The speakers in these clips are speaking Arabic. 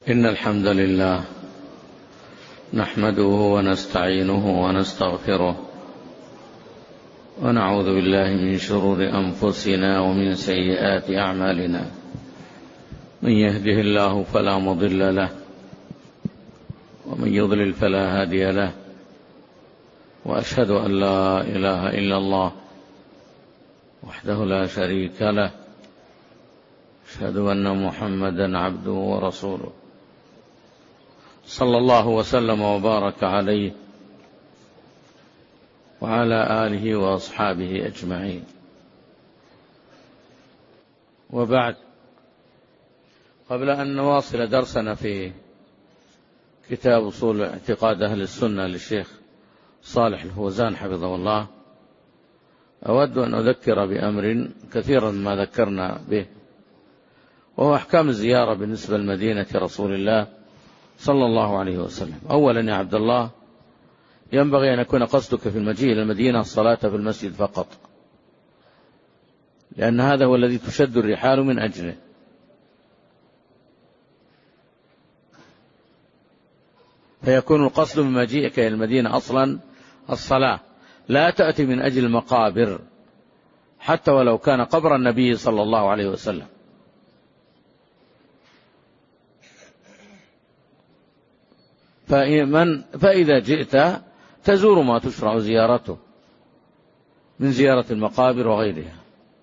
إن الحمد لله نحمده ونستعينه ونستغفره ونعوذ بالله من شرور أنفسنا ومن سيئات أعمالنا. من يهده الله فلا مضل له ومن يضلل فلا هادي له، وأشهد أن لا إله إلا الله وحده لا شريك له، أشهد أن محمدا عبده ورسوله، صلى الله وسلم وبارك عليه وعلى آله وأصحابه أجمعين. وبعد، قبل أن نواصل درسنا في كتاب أصول اعتقاد أهل السنة للشيخ صالح الفوزان حفظه الله، أود أن أذكر بأمر كثيرا ما ذكرنا به، وهو أحكام الزيارة بالنسبة لمدينة رسول الله صلى الله عليه وسلم. أولا يا عبد الله، ينبغي أن يكون قصدك في المجيء إلى المدينة الصلاة في المسجد فقط، لأن هذا هو الذي تشد الرحال من أجله. فيكون القصد من مجيئك إلى المدينة أصلا الصلاة، لا تأتي من أجل المقابر حتى ولو كان قبر النبي صلى الله عليه وسلم. فإذا جئت تزور ما تشرع زيارته من زيارة المقابر وغيرها.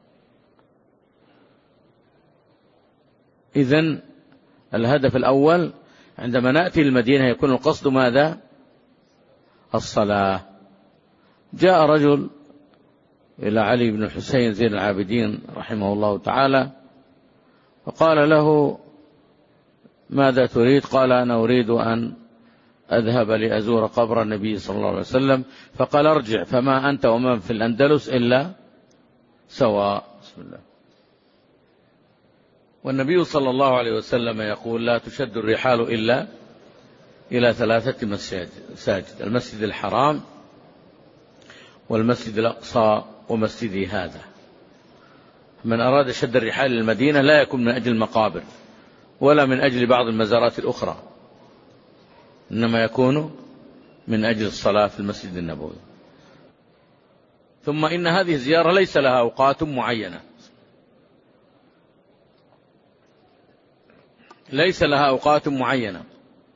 إذن الهدف الأول عندما نأتي المدينة يكون القصد ماذا؟ الصلاة. جاء رجل إلى علي بن الحسين زين العابدين رحمه الله تعالى فقال له: ماذا تريد؟ قال: أنا أريد أن أذهب لأزور قبر النبي صلى الله عليه وسلم. فقال: ارجع، فما أنت ومن في الأندلس إلا سواء. بسم الله. والنبي صلى الله عليه وسلم يقول: لا تشد الرحال إلا إلى 3 مساجد: المسجد الحرام والمسجد الأقصى ومسجدي هذا. من أراد شد الرحال للمدينة لا يكون من أجل المقابر ولا من أجل بعض المزارات الأخرى، إنما يكون من أجل الصلاة في المسجد النبوي. ثم إن هذه الزيارة ليس لها أوقات معينة، ليس لها أوقات معينة،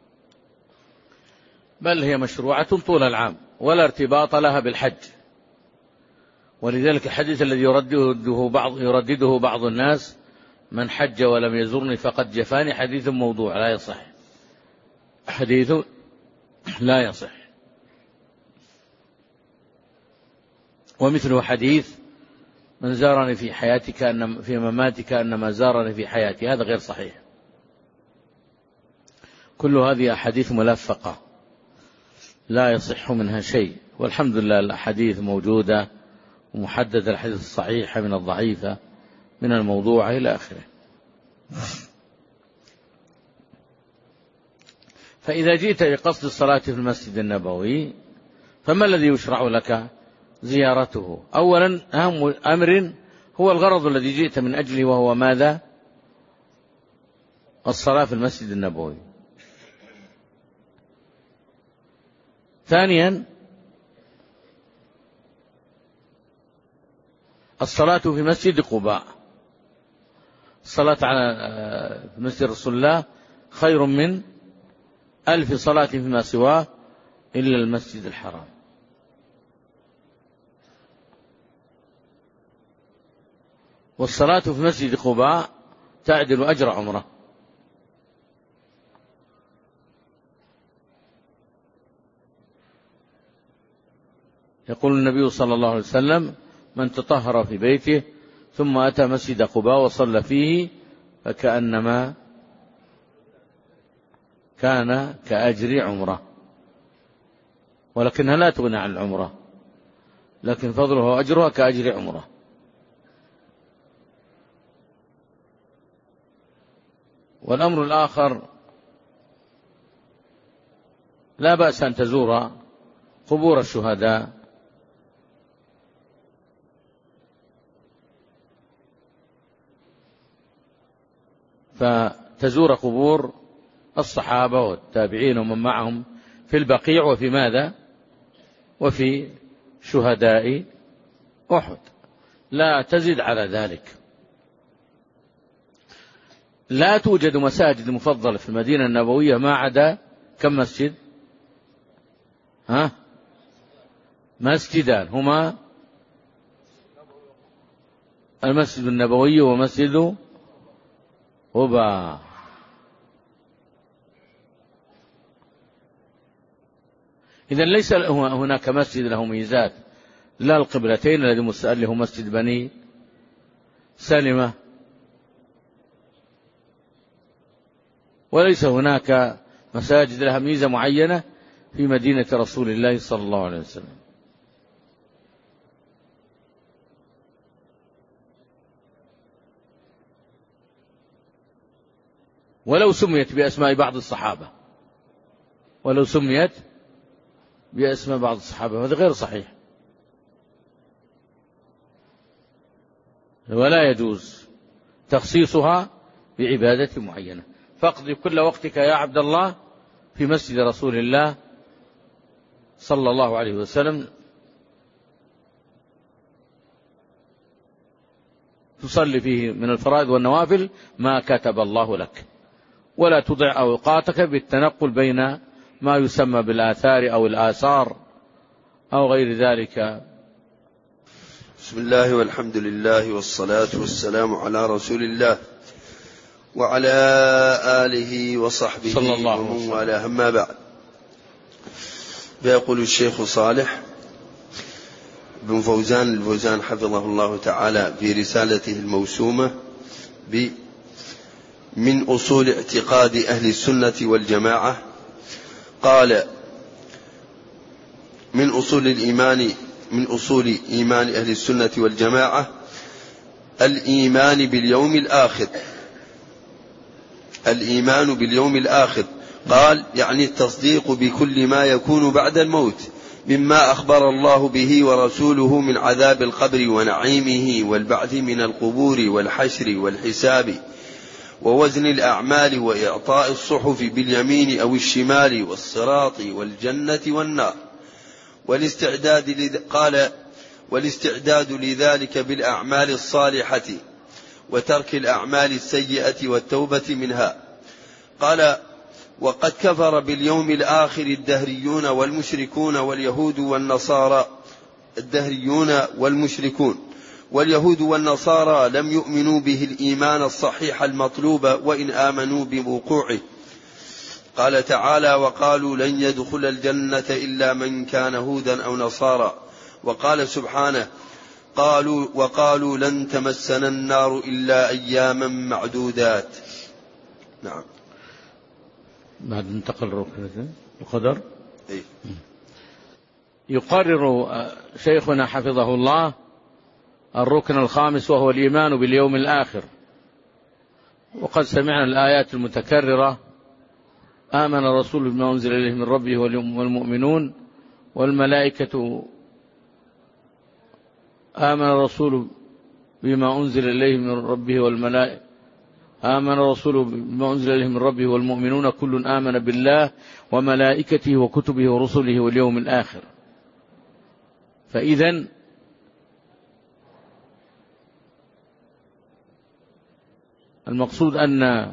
بل هي مشروعة طول العام ولا ارتباط لها بالحج. ولذلك الحديث الذي يردده بعض الناس: من حج ولم يزرني فقد جفاني، حديث موضوع لا يصح، حديث لا يصح. ومثله حديث: من زارني في حياتي في مماتك أنما زارني في حياتي، هذا غير صحيح. كل هذه أحاديث ملفقة لا يصح منها شيء، والحمد لله الأحاديث موجودة ومحددة، الحديث الصحيحة من الضعيفة من الموضوع إلى آخره. فإذا جئت لقصد الصلاة في المسجد النبوي فما الذي يشرع لك زيارته؟ أولا أهم أمر هو الغرض الذي جئت من أجله، وهو ماذا؟ الصلاة في المسجد النبوي. ثانيا الصلاة في مسجد قباء. الصلاة على مسجد رسول الله خير من 1000 صلاة فيما سواه إلا المسجد الحرام. والصلاة في مسجد قباء تعدل أجر عمره. يقول النبي صلى الله عليه وسلم: من تطهر في بيته ثم أتى مسجد قباء وصلى فيه فكأنما كان كأجر عمره. ولكنها لا تغني عن العمرة، لكن فضله وأجرها كأجر عمره. والأمر الآخر: لا بأس أن تزور قبور الشهداء، فتزور قبور الصحابة والتابعين ومن معهم في البقيع وفي ماذا؟ وفي شهداء أحد، لا تزد على ذلك. لا توجد مساجد مفضلة في المدينة النبوية ما عدا كم مسجد؟ مسجدان هما المسجد النبوي ومسجد قباء. إذن ليس هناك مسجد له ميزات، لا القبلتين الذي هو مسجد بني سلمة، وليس هناك مساجد لها ميزة معينة في مدينة رسول الله صلى الله عليه وسلم. ولو سميت بأسماء بعض الصحابة، ولو سميت بأسماء بعض الصحابة، هذا غير صحيح، ولا يجوز تخصيصها بعبادة معينة. فاقضي كل وقتك يا عبد الله في مسجد رسول الله صلى الله عليه وسلم، تصلي فيه من الفرائض والنوافل ما كتب الله لك، ولا تضع أوقاتك بالتنقل بين ما يسمى بالآثار أو الآثار أو غير ذلك. بسم الله والحمد لله والصلاة والسلام على رسول الله وعلى آله وصحبه صلى الله ومن والاه، أما بعد. فيقول الشيخ صالح بن فوزان الفوزان حفظه الله تعالى في رسالته الموسومة من أصول اعتقاد أهل السنة والجماعة، قال: من أصول إيمان أهل السنة والجماعة الإيمان باليوم الآخر. الإيمان باليوم الآخر، قال يعني التصديق بكل ما يكون بعد الموت مما أخبر الله به ورسوله من عذاب القبر ونعيمه والبعث من القبور والحشر والحساب ووزن الأعمال وإعطاء الصحف باليمين أو الشمال والصراط والجنة والنار، والاستعداد لذلك بالأعمال الصالحة وترك الأعمال السيئة والتوبة منها. قال: وقد كفر باليوم الآخر الدهريون والمشركون واليهود والنصارى. الدهريون واليهود والنصارى لم يؤمنوا به الإيمان الصحيح المطلوب وإن آمنوا بوقوعه. قال تعالى: وقالوا لن يدخل الجنة إلا من كان هودا أو نصارى. وقال سبحانه: وقالوا لن تمسنا النار إلا أياما معدودات. نعم. بعد انتقل ركن القدر. إيه؟ يقرر شيخنا حفظه الله الركن الخامس وهو الإيمان باليوم الآخر. وقد سمعنا الآيات المتكررة: آمن الرسول بما أنزل إليه من ربه والمؤمنون والملائكة. آمن الرسول بما أنزل إليه من ربه والملائكة. آمن الرسول بما أنزل إليه من ربه والمؤمنون كل آمن بالله وملائكته وكتبه ورسله واليوم الآخر. فإذن المقصود أن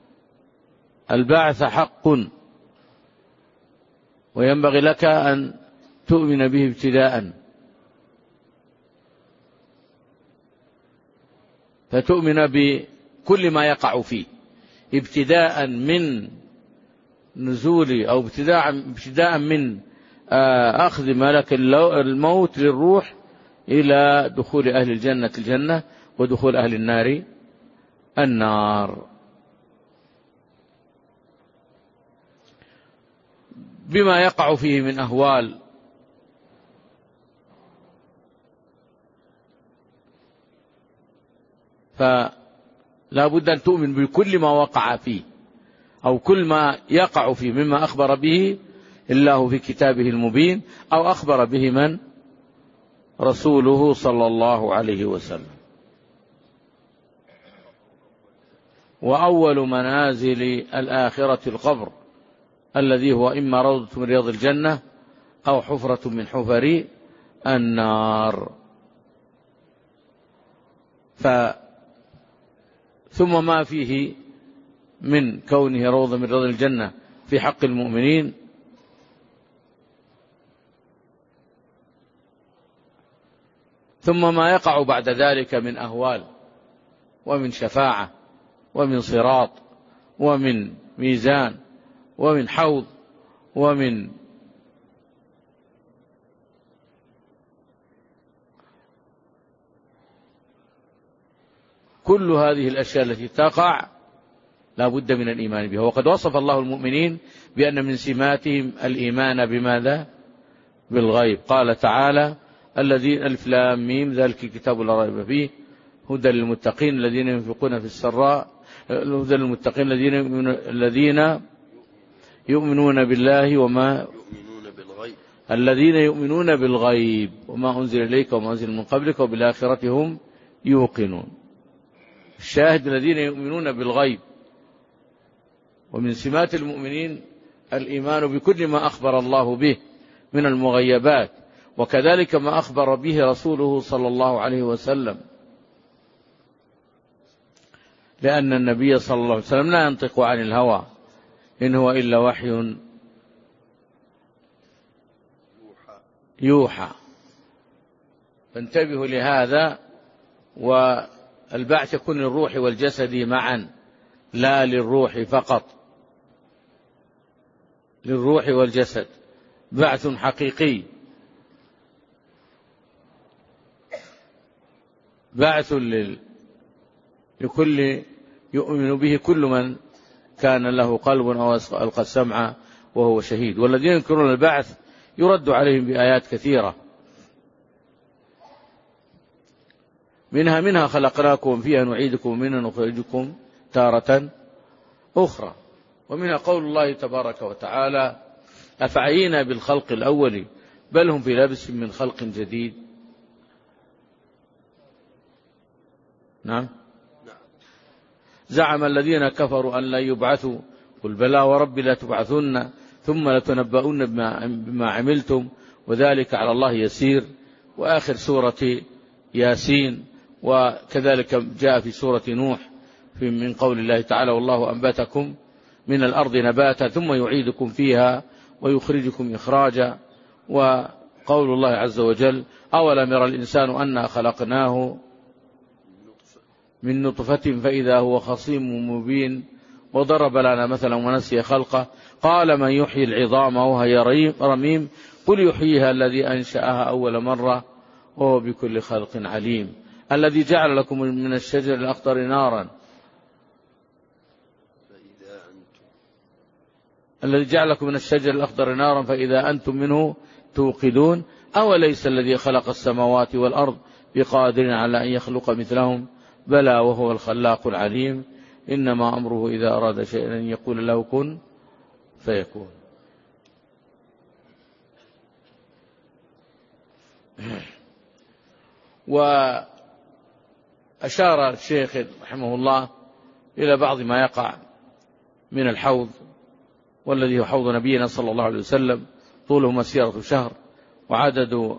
البعث حق، وينبغي لك أن تؤمن به ابتداء، فتؤمن بكل ما يقع فيه ابتداء من نزول أو ابتداء من أخذ ملك الموت للروح إلى دخول أهل الجنة الجنة ودخول أهل النار النار، بما يقع فيه من أهوال. فلا بد أن تؤمن بكل ما وقع فيه أو كل ما يقع فيه مما أخبر به الله في كتابه المبين أو أخبر به من؟ رسوله صلى الله عليه وسلم. وأول منازل الآخرة القبر الذي هو إما روضة من رياض الجنة أو حفرة من حفر النار. ثم ما فيه من كونه روضة من رياض الجنة في حق المؤمنين ثم ما يقع بعد ذلك من أهوال ومن شفاعة ومن صراط ومن ميزان ومن حوض ومن كل هذه الأشياء التي تقع لا بد من الإيمان بها. وقد وصف الله المؤمنين بأن من سماتهم الإيمان بماذا؟ بالغيب. قال تعالى الذين ألف لام ميم ذلك الكتاب لا ريب فيه هدى للمتقين الذين ينفقون في السراء هدى للمتقين الذين يؤمنون بالله وما الذين يؤمنون بالغيب وما أنزل إليك وما أنزل من قبلك وبالآخرة هم يوقنون. الشاهد الذين يؤمنون بالغيب. ومن سمات المؤمنين الإيمان بكل ما أخبر الله به من المغيبات وكذلك ما أخبر به رسوله صلى الله عليه وسلم، لأن النبي صلى الله عليه وسلم لا ينطق عن الهوى إن هو إلا وحي يوحى. فانتبهوا لهذا. والبعث يكون للروح والجسد معا لا للروح فقط، للروح والجسد بعث حقيقي، بعث لكل يؤمن به كل من كان له قلب أو ألقى السمع وهو شهيد. والذين ينكرون البعث يرد عليهم بآيات كثيرة، منها خلقناكم فيها نعيدكم ومنها نخرجكم تارة أخرى. ومنها قول الله تبارك وتعالى أفعينا بالخلق الأول بل هم في لبس من خلق جديد. نعم. زعم الذين كفروا أن لا يبعثوا قل بلى وربي لتبعثن ثم لتنبؤن بما عملتم وذلك على الله يسير. وآخر سورة ياسين. وكذلك جاء في سورة نوح من قول الله تعالى والله أنبتكم من الأرض نباتا ثم يعيدكم فيها ويخرجكم إخراجا. وقول الله عز وجل أولم يرى الإنسان أنا خلقناه من نطفة فإذا هو خصيم مبين وضرب لنا مثلا ونسي خلقه قال من يحيي العظام وهي رميم قل يحييها الذي أنشأها أول مرة وهو بكل خلق عليم. الذي جعل لكم من الشجر الأخضر نارا الذي جعل لكم من الشجر الأخضر نارا فإذا أنتم منه توقدون أوليس الذي خلق السماوات والأرض بقادر على أن يخلق مثلهم بلى وهو الخلاق العليم. إنما أمره إذا أراد شيئا أن يقول له كن فيكون. وأشار الشيخ رحمه الله إلى بعض ما يقع من الحوض والذي هو حوض نبينا صلى الله عليه وسلم طوله مسيرة شهر وعدد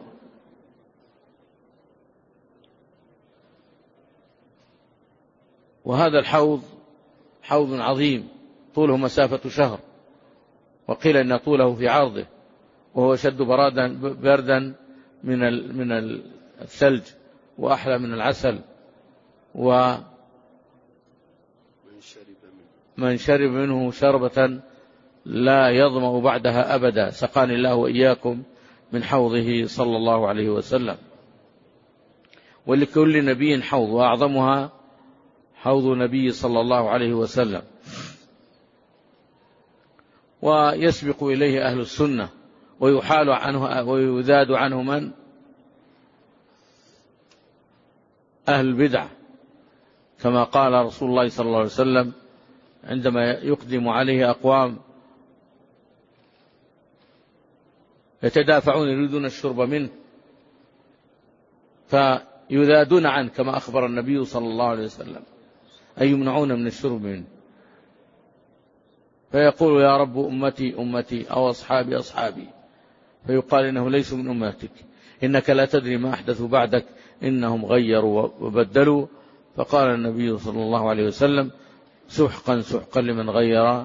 وهذا الحوض حوض عظيم طوله مسافة شهر وقيل أن طوله في عرضه وهو شد بردا من الثلج وأحلى من العسل. ومن شرب منه شربة لا يظمأ بعدها أبدا سقاني الله وإياكم من حوضه صلى الله عليه وسلم. ولكل نبي حوض وأعظمها حوض نبي صلى الله عليه وسلم. ويسبق إليه أهل السنة ويحال عنه ويذاد عنه من أهل البدع كما قال رسول الله صلى الله عليه وسلم عندما يقدم عليه أقوام يتدافعون يريدون الشرب منه فيذادون عنه كما أخبر النبي صلى الله عليه وسلم أي يمنعون من الشرب منه، فيقول يا رب أمتي أمتي أو أصحابي أصحابي، فيقال إنه ليس من أمتك، إنك لا تدري ما أحدثوا بعدك، إنهم غيروا وبدلوا. فقال النبي صلى الله عليه وسلم سحقا سحقا لمن غير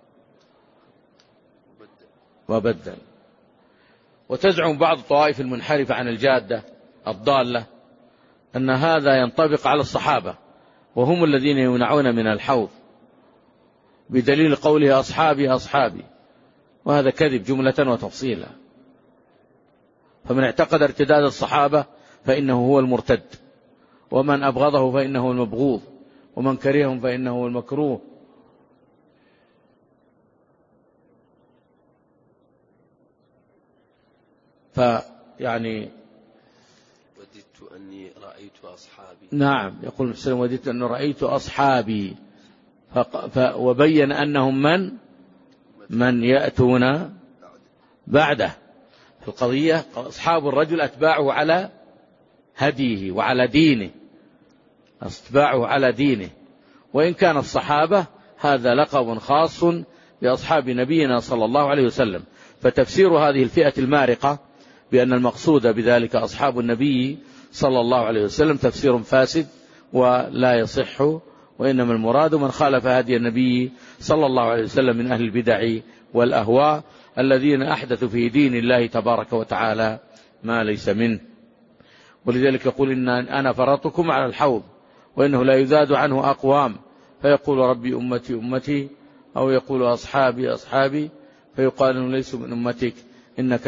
وبدل. وتزعم بعض الطوائف المنحرفة عن الجادة الضالة أن هذا ينطبق على الصحابة وهم الذين يمنعون من الحوض بدليل قوله أصحابي أصحابي، وهذا كذب جملة وتفصيلا. فمن اعتقد ارتداد الصحابة فإنه هو المرتد، ومن أبغضه فإنه المبغوض، ومن كرههم فإنه المكروه. فيعني وددت أني رأيت أصحابي. نعم، يقول السلام وددت أني رأيت أصحابي، وبين أنهم من يأتون بعده. في القضية أصحاب الرجل أتباعه على هديه وعلى دينه، أتباعه على دينه، وإن كان الصحابة هذا لقب خاص بأصحاب نبينا صلى الله عليه وسلم. فتفسير هذه الفئة المارقة بأن المقصود بذلك أصحاب النبي صلى الله عليه وسلم تفسير فاسد ولا يصح، وإنما المراد من خالف هدي النبي صلى الله عليه وسلم من أهل البدع والأهواء الذين أحدثوا في دين الله تبارك وتعالى ما ليس منه. ولذلك يقول إن أنا فرطكم على الحوض وإنه لا يذاد عنه أقوام، فيقول ربي أمتي أمتي، أو يقول أصحابي أصحابي، فيقال إنه ليسوا من أمتك، إنك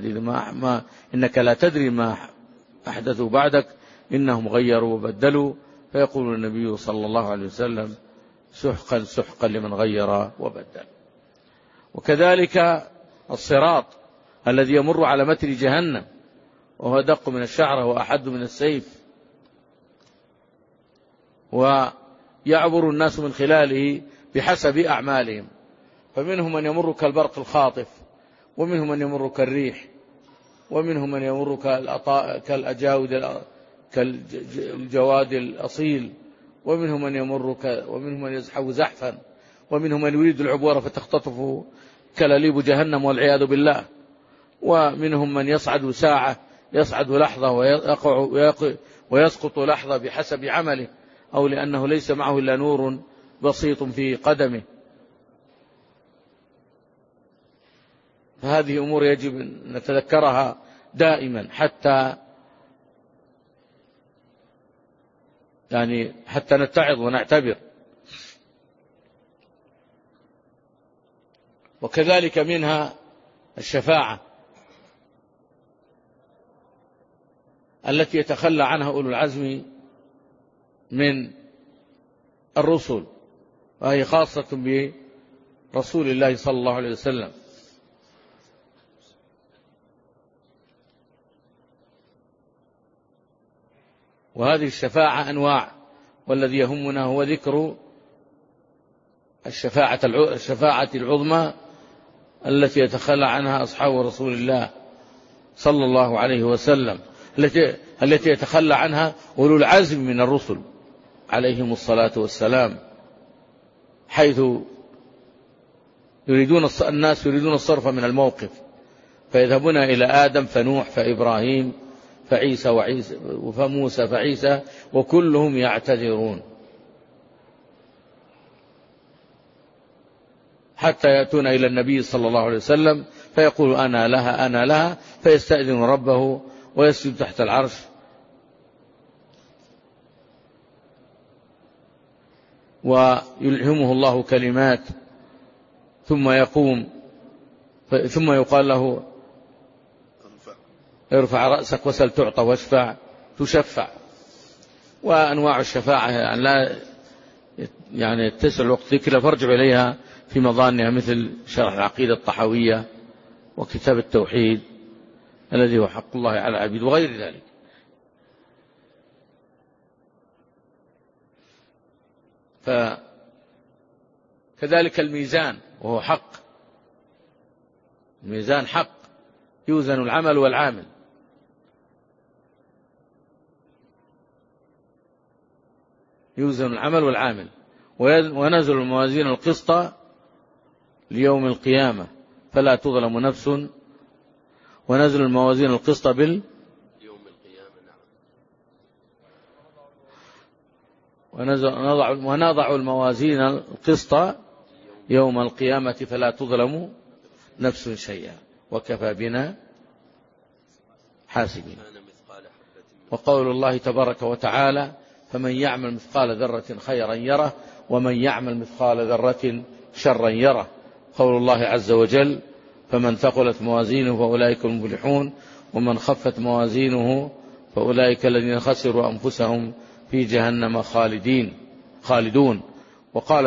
لا تدري ما أحدثوا بعدك، إنهم غيروا وبدلوا. فيقول النبي صلى الله عليه وسلم سحقا سحقا لمن غير وبدل. وكذلك الصراط الذي يمر على متن جهنم، وهو دق من الشعرة وأحد من السيف، ويعبر الناس من خلاله بحسب أعمالهم، فمنهم من يمر كالبرق الخاطف، ومنهم من يمر كالريح، ومنهم من يمر كالجواد الأصيل، ومنهم من يزحف زحفا، ومنهم من يريد العبور فتختطفه كلاليب جهنم والعياذ بالله، ومنهم من يصعد ساعة، يصعد لحظة ويسقط لحظة بحسب عمله، أو لأنه ليس معه إلا نور بسيط في قدمه. فهذه أمور يجب أن نتذكرها دائما حتى نتعظ ونعتبر. وكذلك منها الشفاعة التي يتخلى عنها أولو العزم من الرسل، وهي خاصة برسول الله صلى الله عليه وسلم. وهذه الشفاعة أنواع، والذي يهمنا هو ذكر الشفاعة العظمى التي يتخلى عنها أصحاب رسول الله صلى الله عليه وسلم، التي يتخلى عنها أولو العزم من الرسل عليهم الصلاة والسلام، حيث الناس يريدون الصرف من الموقف، فيذهبون إلى آدم فنوح فإبراهيم فعيسى فموسى فعيسى، وكلهم يعتذرون حتى يأتون إلى النبي صلى الله عليه وسلم فيقول أنا لها أنا لها، فيستأذن ربه ويسجد تحت العرش ويلهمه الله كلمات، ثم يقال له ارفع رأسك وسل تعطى واشفع تشفع. وأنواع الشفاعة لا تسع الوقت ذكرها، فارجع إليها في مظانها، مثل شرح العقيدة الطحاوية وكتاب التوحيد الذي هو حق الله على العبيد وغير ذلك. فكذلك الميزان، وهو حق، الميزان حق يوزن العمل والعامل. يوزن العمل والعامل. ونزل الموازين القسط ليوم القيامة فلا تظلم نفس. ونزل الموازين القسط يوم القيامة. نعم. ونضع الموازين القسط يوم القيامة فلا تظلم نفس شيئا وكفى بنا حاسبين. وقول الله تبارك وتعالى: فمن يعمل مثقال ذرة خيرا يره ومن يعمل مثقال ذرة شرا يره. قول الله عز وجل: فمن ثقلت موازينه فأولئك المفلحون ومن خفت موازينه فأولئك الذين خسروا أنفسهم في جهنم خالدون. وقال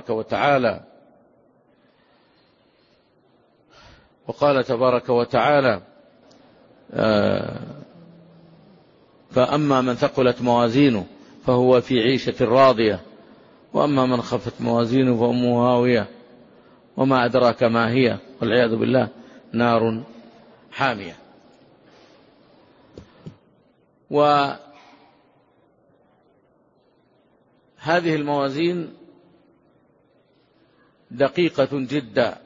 تبارك وتعالى: فأما من ثقلت موازينه فهو في عيشة راضية وأما من خفت موازينه فأمه هاوية وما أدراك ما هي والعياذ بالله نار حامية. وهذه الموازين دقيقة جدا.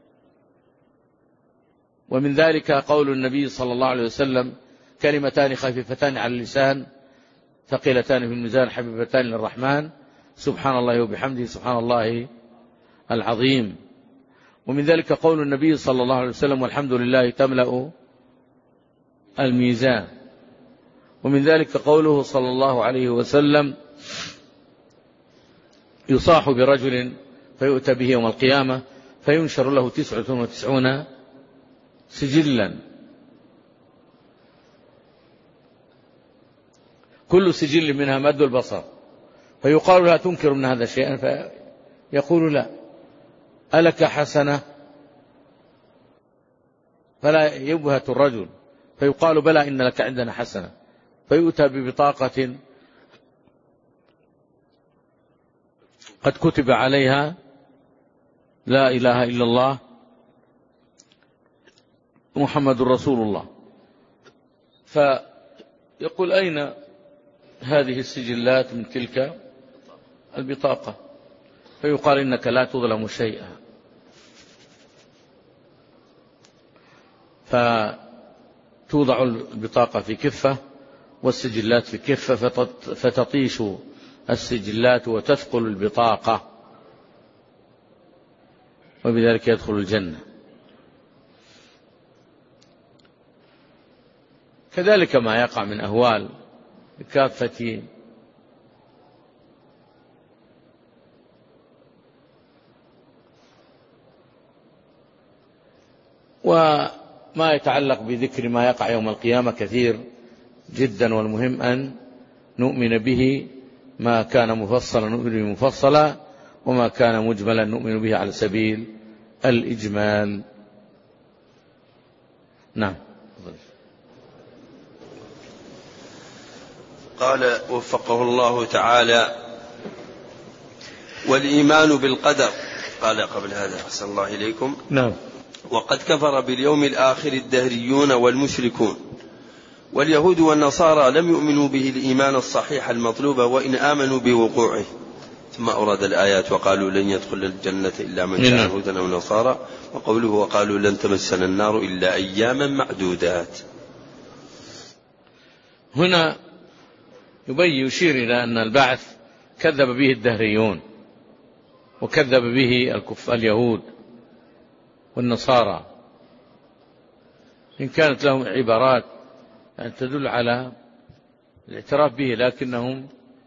ومن ذلك قول النبي صلى الله عليه وسلم: كلمتان خفيفتان على اللسان ثقيلتان في الميزان حبيبتان للرحمن سبحان الله وبحمده سبحان الله العظيم. ومن ذلك قول النبي صلى الله عليه وسلم: والحمد لله تملأ الميزان. ومن ذلك قوله صلى الله عليه وسلم: يصاح برجل فيؤتى به يوم القيامة فينشر له 99 سجلا، كل سجل منها مد البصر، فيقال لا تنكر من هذا شيئا، فيقول لا. ألك حسنة؟ فلا يبهت الرجل، فيقال بلى إن لك عندنا حسنة، فيؤتى ببطاقة قد كتب عليها لا إله إلا الله محمد رسول الله، فيقول أين هذه السجلات من تلك البطاقة؟ فيقال إنك لا تظلم شيئا. فتوضع البطاقة في كفة والسجلات في كفة، فتطيش السجلات وتثقل البطاقة، وبذلك يدخل الجنة. كذلك ما يقع من أهوال بكافة وما يتعلق بذكر ما يقع يوم القيامة كثير جدا، والمهم أن نؤمن به. ما كان مفصلا نؤمن به مفصلا، وما كان مجملا نؤمن به على سبيل الإجمال. نعم. قال وفقه الله تعالى: والإيمان بالقدر. قال قبل هذا أحسن الله إليكم: نعم. وقد كفر باليوم الآخر الدهريون والمشركون، واليهود والنصارى لم يؤمنوا به الإيمان الصحيح المطلوب وإن آمنوا بوقوعه. ثم أورد الآيات: وقالوا لن يدخل الجنة إلا من كان هودا أو نصارى، وقوله: وقالوا لن تمسنا النار إلا أياما معدودات. هنا يشير إلى أن البعث كذب به الدهريون، وكذب به اليهود والنصارى، إن كانت لهم عبارات أن تدل على الاعتراف به، لكنهم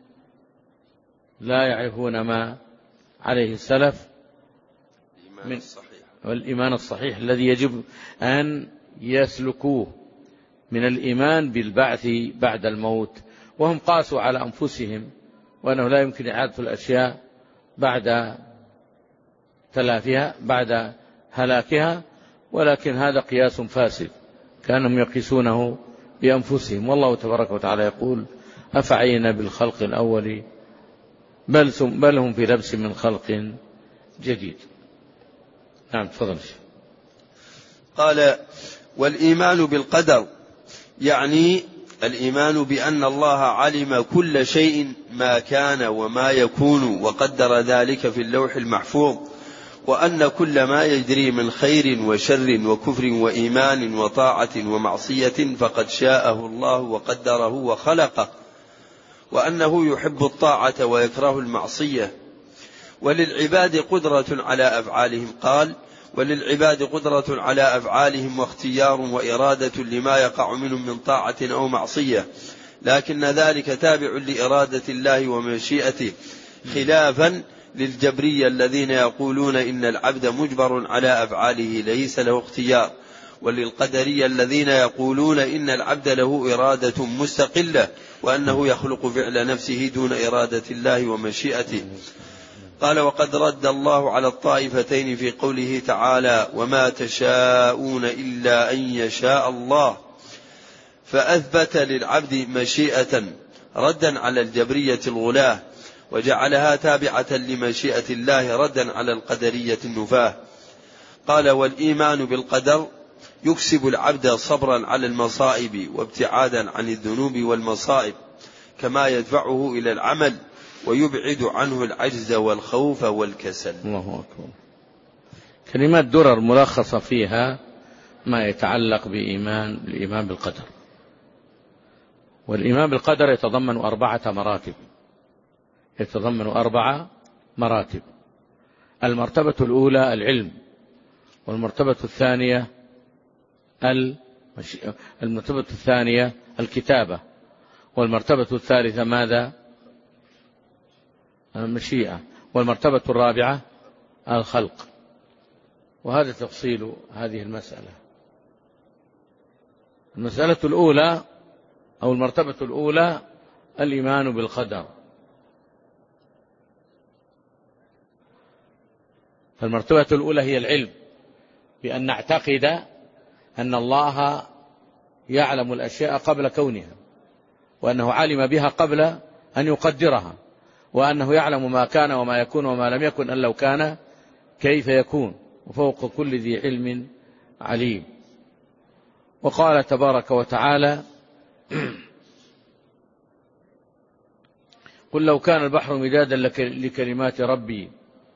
لا يعرفون ما عليه السلف من الإيمان الصحيح الذي يجب أن يسلكوه من الإيمان بالبعث بعد الموت. وهم قاسوا على أنفسهم وأنه لا يمكن إعادة الأشياء بعد تلافها بعد هلاكها، ولكن هذا قياس فاسد، كانهم يقيسونه بأنفسهم. والله تبارك وتعالى يقول: أفعينا بالخلق الأول بل هم في لبس من خلق جديد. نعم تفضل. قال: والإيمان بالقدر يعني الإيمان بأن الله علم كل شيء ما كان وما يكون وقدر ذلك في اللوح المحفوظ، وأن كل ما يجري من خير وشر وكفر وإيمان وطاعة ومعصية فقد شاءه الله وقدره وخلقه، وأنه يحب الطاعة ويكره المعصية. وللعباد قدرة على أفعالهم، قال: وللعباد قدرة على أفعالهم واختيار وإرادة لما يقع منهم من طاعة أو معصية، لكن ذلك تابع لإرادة الله ومشيئته، خلافا للجبرية الذين يقولون إن العبد مجبر على أفعاله ليس له اختيار، وللقدرية الذين يقولون إن العبد له إرادة مستقلة وأنه يخلق فعل نفسه دون إرادة الله ومشيئته. قال: وقد رد الله على الطائفتين في قوله تعالى: وما تشاءون إلا أن يشاء الله، فأثبت للعبد مشيئة ردا على الجبرية الغلاة، وجعلها تابعة لمشيئة الله ردا على القدرية النفاة. قال: والإيمان بالقدر يكسب العبد صبرا على المصائب وابتعادا عن الذنوب والمصائب، كما يدفعه إلى العمل ويبعد عنه العجز والخوف والكسل. الله أكبر. كلمات درر ملخصة فيها ما يتعلق بالإيمان بالقدر. والإيمان بالقدر يتضمن 4 مراتب. يتضمن 4 مراتب. المرتبة الأولى العلم، والمرتبة الثانية المرتبة الثانية الكتابة، والمرتبة الثالثة ماذا؟ المشيئة، والمرتبة الرابعة الخلق. وهذا تفصيل هذه المسألة. المسألة الأولى أو المرتبة الأولى الإيمان بالقدر. فالمرتبة الأولى هي العلم، بأن نعتقد أن الله يعلم الأشياء قبل كونها، وأنه علم بها قبل أن يقدرها، وأنه يعلم ما كان وما يكون وما لم يكن أن لو كان كيف يكون، وفوق كل ذي علم عليم. وقال تبارك وتعالى: قل لو كان البحر مدادا لكلمات ربي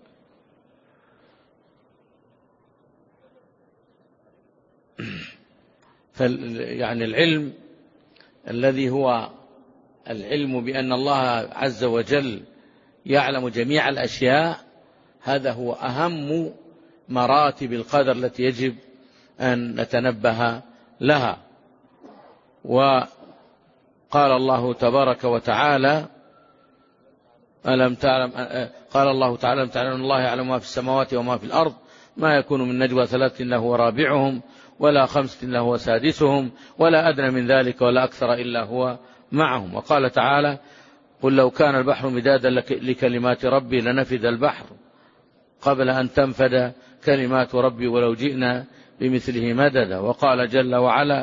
يعني العلم الذي هو العلم بأن الله عز وجل يعلم جميع الأشياء، هذا هو أهم مراتب القدر التي يجب أن نتنبه لها. وقال الله تبارك وتعالى: ألم تعلم قال الله تعالى: ألم تعلم أن الله يعلم ما في السماوات وما في الأرض، ما يكون من نجوى 3 إلا هو رابعهم، ولا 5 إلا هو سادسهم، ولا أدنى من ذلك ولا أكثر إلا هو معهم. وقال تعالى: قل لو كان البحر مدادا لكلمات ربي لنفد البحر قبل أن تنفد كلمات ربي ولو جئنا بمثله مددا. وقال جل وعلا: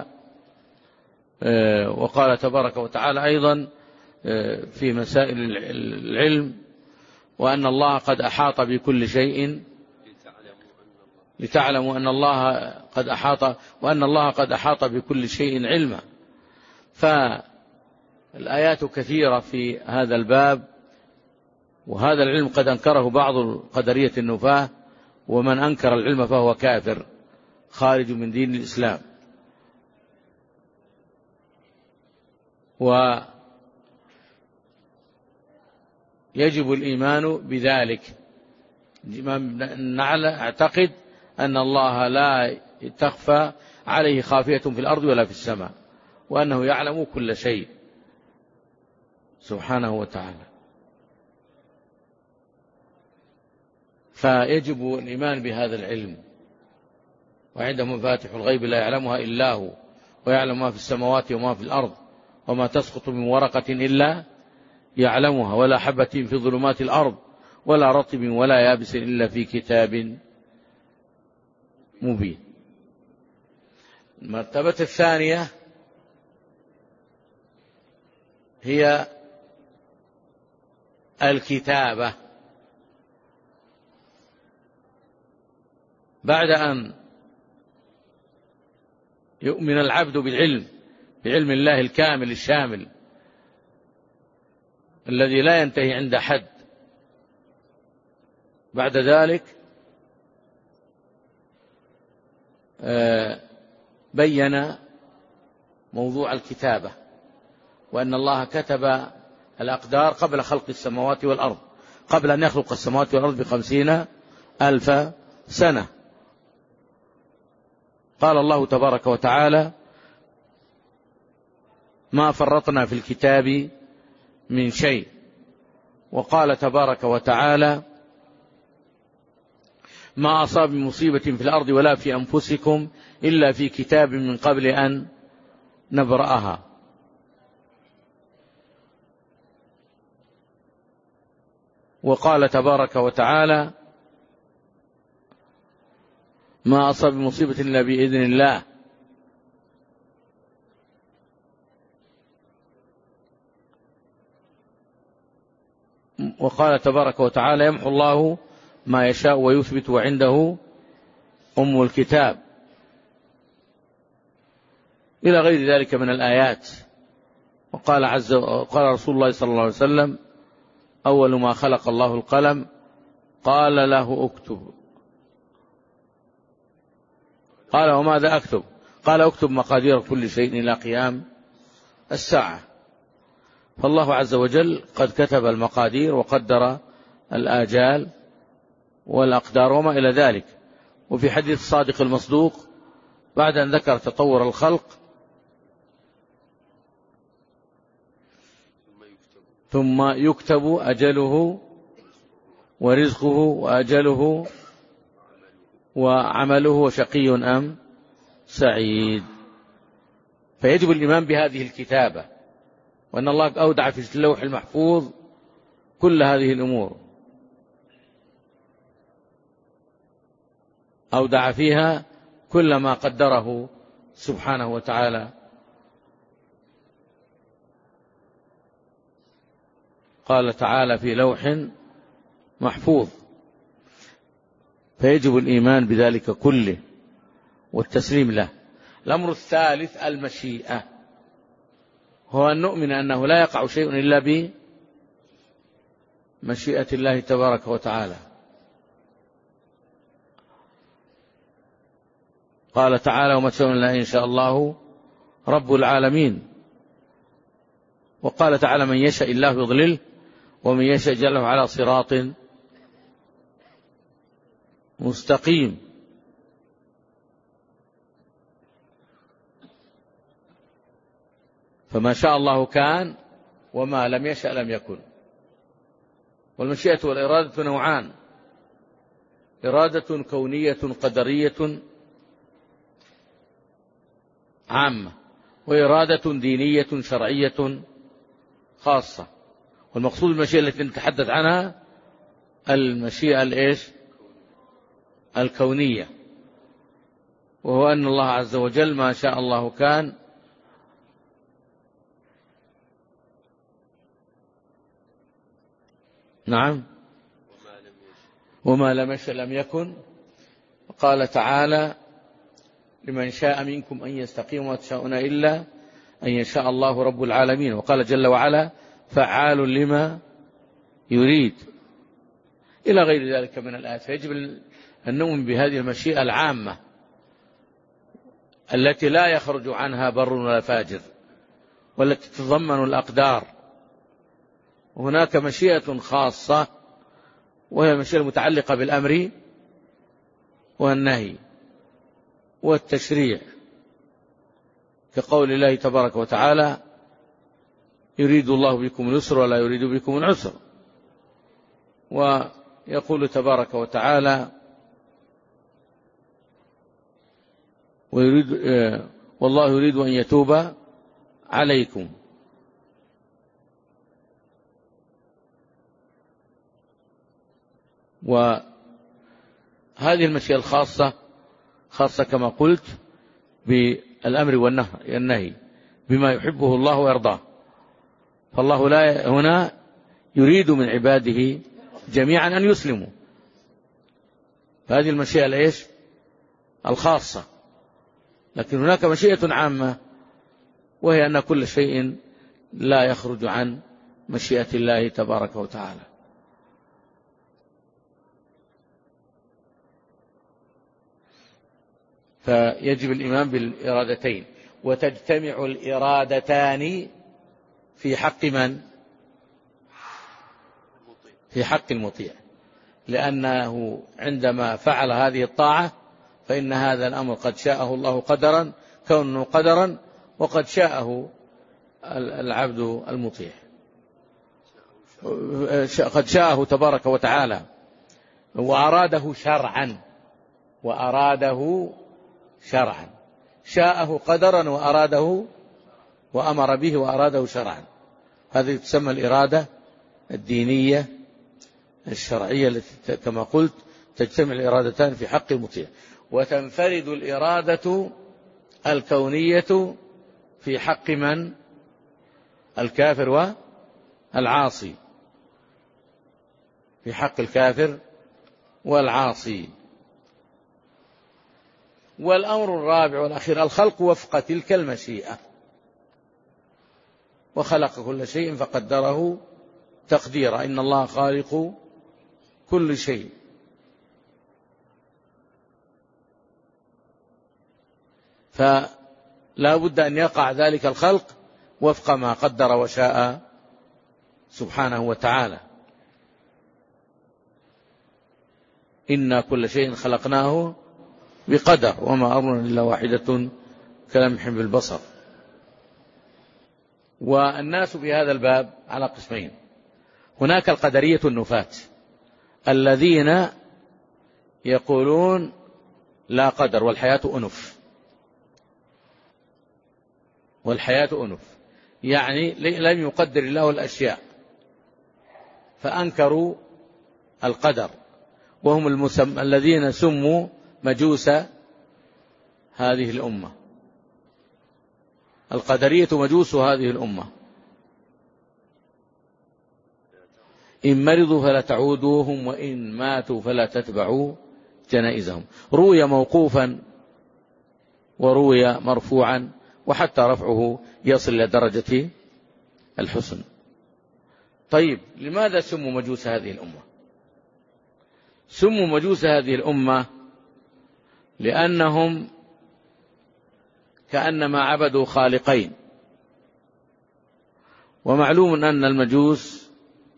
وقال تبارك وتعالى أيضا في مسائل العلم: وأن الله قد أحاط بكل شيء لتعلموا أن الله قد أحاط وأن الله قد أحاط بكل شيء علما. فالآيات كثيرة في هذا الباب، وهذا العلم قد أنكره بعض القدرية النفاة، ومن أنكر العلم فهو كافر خارج من دين الإسلام. ويجب الإيمان بذلك. نعتقد أن الله لا تخفى عليه خافية في الأرض ولا في السماء، وأنه يعلم كل شيء سبحانه وتعالى. فيجب الإيمان بهذا العلم. وعنده مفاتح الغيب لا يعلمها إلا هو، ويعلم ما في السماوات وما في الأرض، وما تسقط من ورقة إلا يعلمها، ولا حبة في ظلمات الأرض، ولا رطب ولا يابس إلا في كتاب مبين. المرتبة الثانية هي الكتابة. بعد أن يؤمن العبد بالعلم بعلم الله الكامل الشامل الذي لا ينتهي عند حد. بعد ذلك بين موضوع الكتابة، وأن الله كتب الأقدار قبل خلق السماوات والأرض، قبل أن يخلق السماوات والأرض ب50,000 سنة. قال الله تبارك وتعالى: ما فرطنا في الكتاب من شيء. وقال تبارك وتعالى: ما أصاب من مصيبة في الأرض ولا في أنفسكم إلا في كتاب من قبل أن نبرأها. وقال تبارك وتعالى: ما أصاب من مصيبة إلا بإذن الله. وقال تبارك وتعالى: يمحو الله ما يشاء ويثبت وعنده أم الكتاب، إلى غير ذلك من الآيات. وقال رسول الله صلى الله عليه وسلم: أول ما خلق الله القلم قال له اكتب. قال: وماذا أكتب؟ قال: اكتب مقادير كل شيء إلى قيام الساعة. فالله عز وجل قد كتب المقادير وقدر الآجال والأقدار وما إلى ذلك. وفي حديث الصادق المصدوق بعد أن ذكر تطور الخلق: ثم يكتب أجله ورزقه وأجله وعمله وشقي أم سعيد. فيجب الإيمان بهذه الكتابة، وأن الله أودع في اللوح المحفوظ كل هذه الأمور، أودع فيها كل ما قدره سبحانه وتعالى. قال تعالى: في لوح محفوظ. فيجب الإيمان بذلك كله والتسليم له. الأمر الثالث المشيئة، هو أن نؤمن أنه لا يقع شيء إلا بمشيئة الله تبارك وتعالى. قال تعالى: وما تشاءون إلا إن شاء الله رب العالمين. وقال تعالى: من يشاء الله يضلله ومن يشاء يجعله على صراط مستقيم. فما شاء الله كان وما لم يشأ لم يكن. والمشيئة والإرادة نوعان: إرادة كونية قدرية عامة، وإرادة دينية شرعية خاصة. والمقصود المشيئة التي نتحدث عنها المشيئة الكونية، وهو أن الله عز وجل ما شاء الله كان نعم وما لم يشأ لم يكن. قال تعالى: لمن شاء منكم أن يستقيم وما تشاءون إلا أن يشاء الله رب العالمين. وقال جل وعلا: فعال لما يريد، إلى غير ذلك من الآيات. فيجب أن نؤمن بهذه المشيئة العامة التي لا يخرج عنها بر ولا فاجر، والتي تتضمن الأقدار. وهناك مشيئة خاصة، وهي المشيئة المتعلقة بالأمر والنهي والتشريع، كقول الله تبارك وتعالى: يريد الله بكم اليسر ولا يريد بكم العسر. ويقول تبارك وتعالى: والله يريد أن يتوب عليكم. وهذه المشيئة الخاصة خاصة كما قلت بالأمر والنهي بما يحبه الله ويرضاه. فالله لا هنا يريد من عباده جميعا أن يسلموا. فهذه المشيئة الخاصة. لكن هناك مشيئة عامة وهي أن كل شيء لا يخرج عن مشيئة الله تبارك وتعالى. فيجب الإيمان بالإرادتين، وتجتمع الإرادتان في حق من؟ في حق المطيع، لأنه عندما فعل هذه الطاعة فإن هذا الأمر قد شاءه الله قدرا، كونه قدرا، وقد شاءه العبد المطيع، قد شاءه تبارك وتعالى، وأراده شرعا، وأراده شرعا، شاءه قدرا وأراده وأمر به وأراده شرعا. هذه تسمى الإرادة الدينية الشرعية التي كما قلت تجتمع الإرادتان في حق المطيع. وتنفرد الإرادة الكونية في حق من؟ الكافر والعاصي، في حق الكافر والعاصي. والأمر الرابع والأخير الخلق وفق تلك المشيئة، وخلق كل شيء فقدره تقديرا، إن الله خالق كل شيء. فلا بد أن يقع ذلك الخلق وفق ما قدر وشاء سبحانه وتعالى. إنا كل شيء خلقناه بقدر وما أمرنا إلا واحدة كلمح بالبصر. والناس في هذا الباب على قسمين: هناك القدرية النفاة الذين يقولون لا قدر والحياة أنف، والحياة أنف يعني لم يقدر الله الأشياء، فأنكروا القدر، وهم الذين سموا مجوس هذه الأمة. القدرية مجوس هذه الأمة. إن مرضوا فلا تعودوهم وإن ماتوا فلا تتبعوا جنائزهم. روي موقوفا وروي مرفوعا، وحتى رفعه يصل إلى درجة الحسن. طيب لماذا سموا مجوس هذه الأمة؟ سموا مجوس هذه الأمة لأنهم كأنما عبدوا خالقين. ومعلوم أن المجوس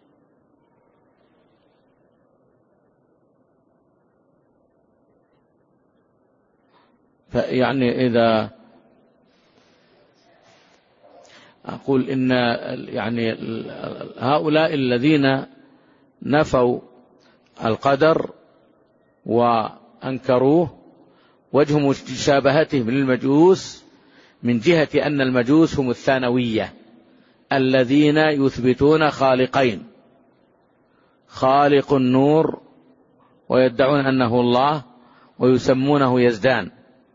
يعني إذا أقول إن يعني هؤلاء الذين نفوا القدر وأنكروه وجه مشابهتهم للمجوس من جهة أن المجوس هم الثانوية الذين يثبتون خالقين: خالق النور ويدعون أنه الله ويسمونه يزدان،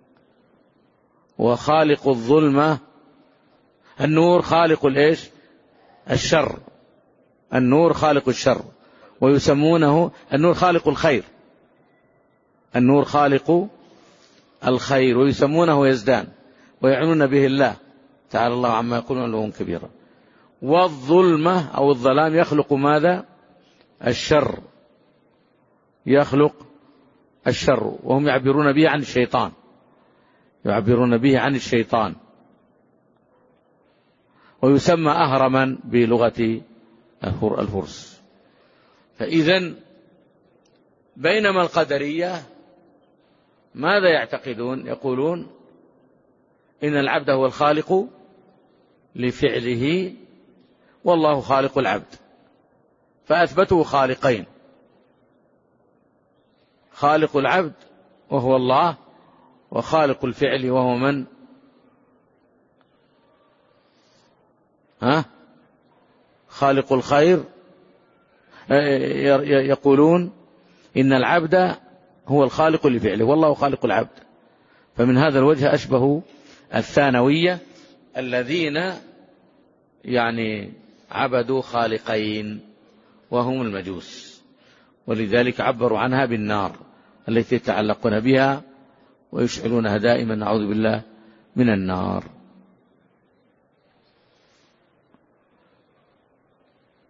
وخالق الظلمة النور خالق الإيش؟ الشر. النور خالق الشر، ويسمونه النور خالق الخير. النور خالق الخير ويسمونه يزدان، ويعنون به الله تعالى الله عما يقولون علوا كبيرا. والظلمة أو الظلام يخلق ماذا؟ الشر، يخلق الشر، وهم يعبرون به عن الشيطان، يعبرون به عن الشيطان، ويسمى أهرما بلغة الفرس. فإذن بينما القدرية ماذا يعتقدون؟ يقولون إن العبد هو الخالق لفعله والله خالق العبد، فأثبتوا خالقين: خالق العبد وهو الله، وخالق الفعل وهو من؟ خالق الخير. يقولون إن العبد هو الخالق لفعله والله خالق العبد. فمن هذا الوجه أشبه الثانوية الذين يعني عبدوا خالقين وهم المجوس، ولذلك عبروا عنها بالنار التي يتعلقون بها ويشعلونها دائما، نعوذ بالله من النار.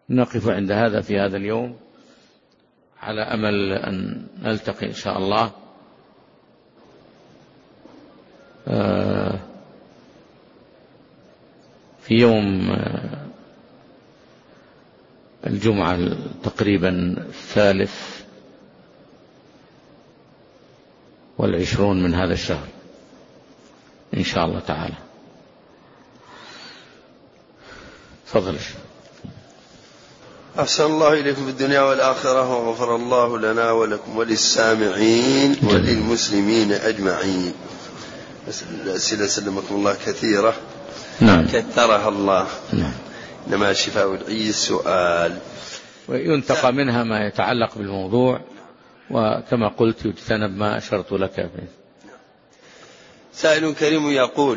نقف عند هذا في هذا اليوم، على أمل أن نلتقي إن شاء الله في يوم الجمعة تقريبا 23 من هذا الشهر إن شاء الله تعالى. تفضل. أحسن الله إليكم في الدنيا والآخرة، وغفر الله لنا ولكم وللسامعين وللمسلمين أجمعين. الأسئلة سلمكم الله كثيرة. نعم. كثرها الله. نعم. إنما شفاء العي السؤال، وينتقى منها ما يتعلق بالموضوع، وكما قلت يجتنب ما أشرت لك فيه. سائل كريم يقول: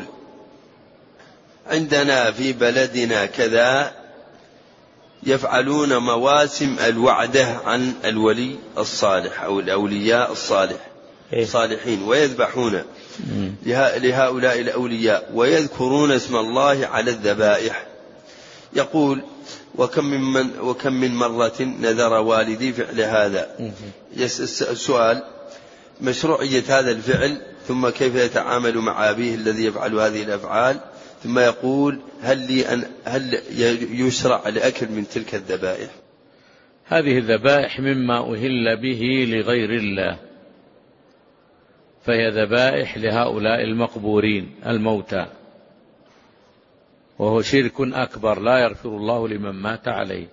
عندنا في بلدنا كذا يفعلون مواسم الوعدة عن الولي الصالح أو الأولياء الصالحين، ويذبحون لهؤلاء الأولياء ويذكرون اسم الله على الذبائح. يقول: وكم من مرة نذر والدي فعل هذا. السؤال: مشروعية هذا الفعل، ثم كيف يتعامل مع أبيه الذي يفعل هذه الأفعال؟ ثم يقول: هل يشرع الأكل من تلك الذبائح؟ هذه الذبائح مما أهل به لغير الله، فهي ذبائح لهؤلاء المقبورين الموتى، وهو شرك أكبر لا يغفر الله لمن مات عليه،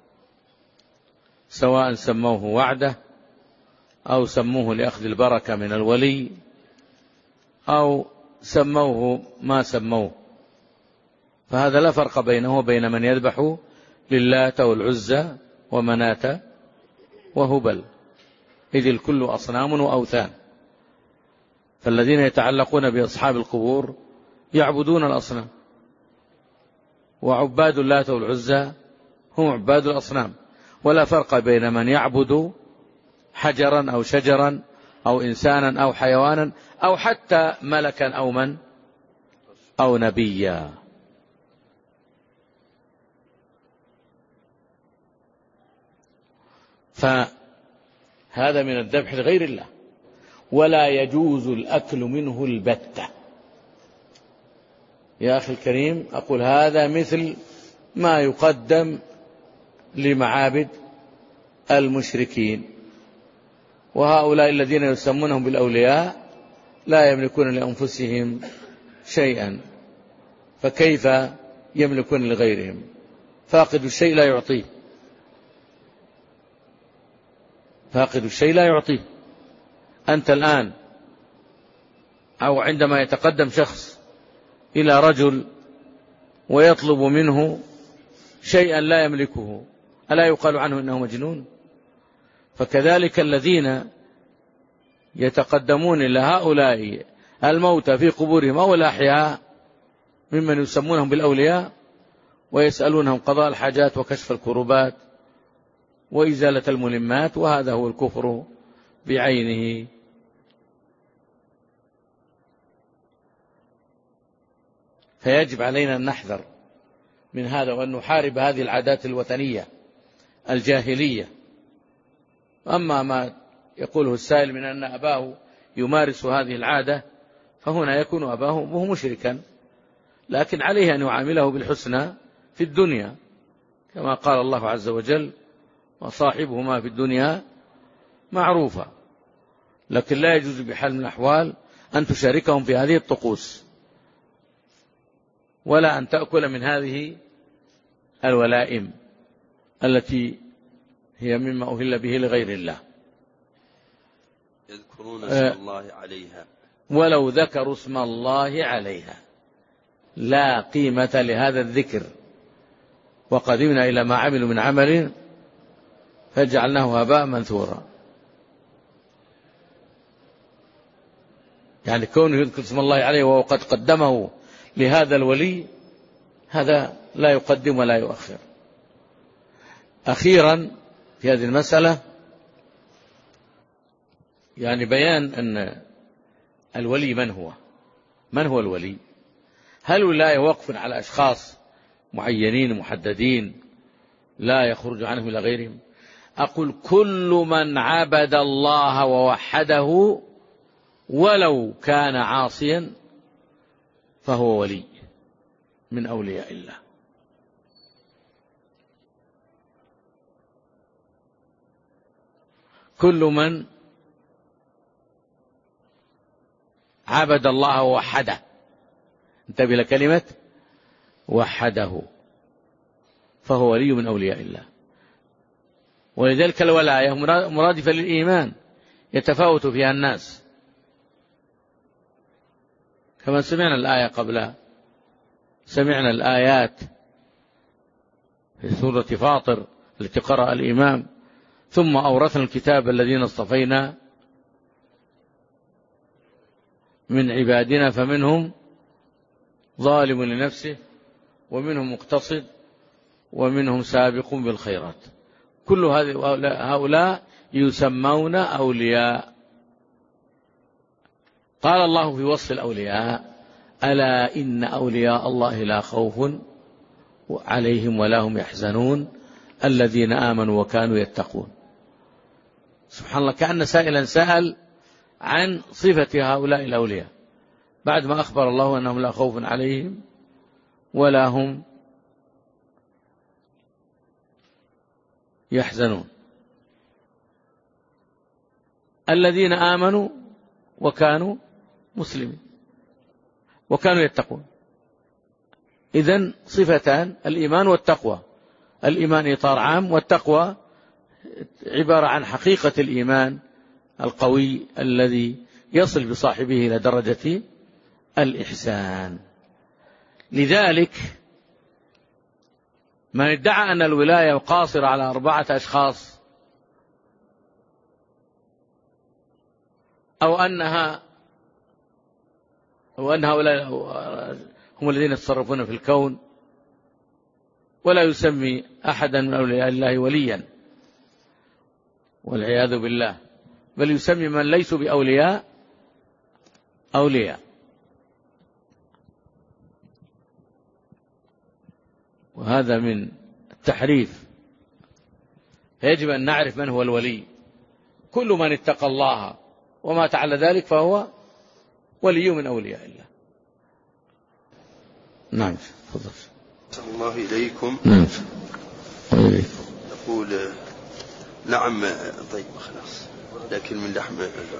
سواء سموه وعده أو سموه لأخذ البركة من الولي أو سموه ما سموه، فهذا لا فرق بينه وبين من يذبح للات والعزى ومناة وهبل، إذ الكل أصنام وأوثان. فالذين يتعلقون بأصحاب القبور يعبدون الأصنام، وعباد اللات والعزى هم عباد الأصنام، ولا فرق بين من يعبد حجرا أو شجرا أو إنسانا أو حيوانا أو حتى ملكا أو نبيا. فهذا من الذبح لغير الله، ولا يجوز الأكل منه البتة. يا أخي الكريم، أقول هذا مثل ما يقدم لمعابد المشركين، وهؤلاء الذين يسمونهم بالأولياء لا يملكون لأنفسهم شيئا، فكيف يملكون لغيرهم؟ فاقد الشيء لا يعطيه، فاقد الشيء لا يعطيه. أنت الآن أو عندما يتقدم شخص إلى رجل ويطلب منه شيئا لا يملكه، ألا يقال عنه إنه مجنون؟ فكذلك الذين يتقدمون إلى هؤلاء الموتى في قبورهم أو الأحياء ممن يسمونهم بالأولياء ويسألونهم قضاء الحاجات وكشف الكربات وإزالة الملمات، وهذا هو الكفر بعينه. فيجب علينا أن نحذر من هذا، وأن نحارب هذه العادات الوثنية الجاهلية. أما ما يقوله السائل من أن أباه يمارس هذه العادة، فهنا يكون أباه مشركا، لكن عليه أن يعامله بالحسنى في الدنيا، كما قال الله عز وجل: وصاحبهما في الدنيا معروفا. لكن لا يجوز بحال من الأحوال أن تشاركهم في هذه الطقوس، ولا أن تأكل من هذه الولائم التي هي مما أهل به لغير الله. يذكرون اسم الله عليها، ولو ذكروا اسم الله عليها لا قيمة لهذا الذكر، وقدمنا إلى ما عملوا من عمل فجعلناه هباء منثورا. يعني كونه يذكر اسم الله عليه وهو قد قدمه لهذا الولي، هذا لا يقدم ولا يؤخر. أخيرا في هذه المسألة يعني بيان أن الولي من هو الولي؟ هل الولاية وقف على أشخاص معينين محددين لا يخرج عنهم إلى غيرهم. أقول كل من عبد الله ووحده ولو كان عاصيا فهو ولي من أولياء الله. كل من عبد الله ووحده، انتبه لكلمة وحده، فهو ولي من أولياء الله. ولذلك الولاية مرادفة للإيمان يتفاوت فيها الناس، كما سمعنا الآية قبلها، سمعنا الآيات في سورة فاطر التي قرأ الإمام: ثم أورثنا الكتاب الذين اصطفينا من عبادنا فمنهم ظالم لنفسه ومنهم مقتصد ومنهم سابق بالخيرات. كل هؤلاء يسمون أولياء. قال الله في وصف الأولياء: ألا إن أولياء الله لا خوف عليهم ولا هم يحزنون الذين آمنوا وكانوا يتقون. سبحان الله، كأن سائلا سأل عن صفة هؤلاء الأولياء بعد ما أخبر الله أنهم لا خوف عليهم ولا هم يحزنون. الذين آمنوا وكانوا مسلمين وكانوا يتقون. إذن صفتان: الإيمان والتقوى. الإيمان إطار عام، والتقوى عبارة عن حقيقة الإيمان القوي الذي يصل بصاحبه إلى درجة الإحسان. لذلك من ادعى أن الولاية قاصرة على 4 أشخاص أو أن هؤلاء هم الذين يتصرفون في الكون، ولا يسمي أحدا من أولياء الله وليا والعياذ بالله، بل يسمي من ليسوا بأولياء أولياء. وهذا من التحريف. يجب أن نعرف من هو الولي. كل من اتقى الله ومات على ذلك فهو ولي من أولياء الله. نعم، تفضل. صلى الله إليكم. نعم. يقول: نعم. طيب خلاص، لكن من لحم.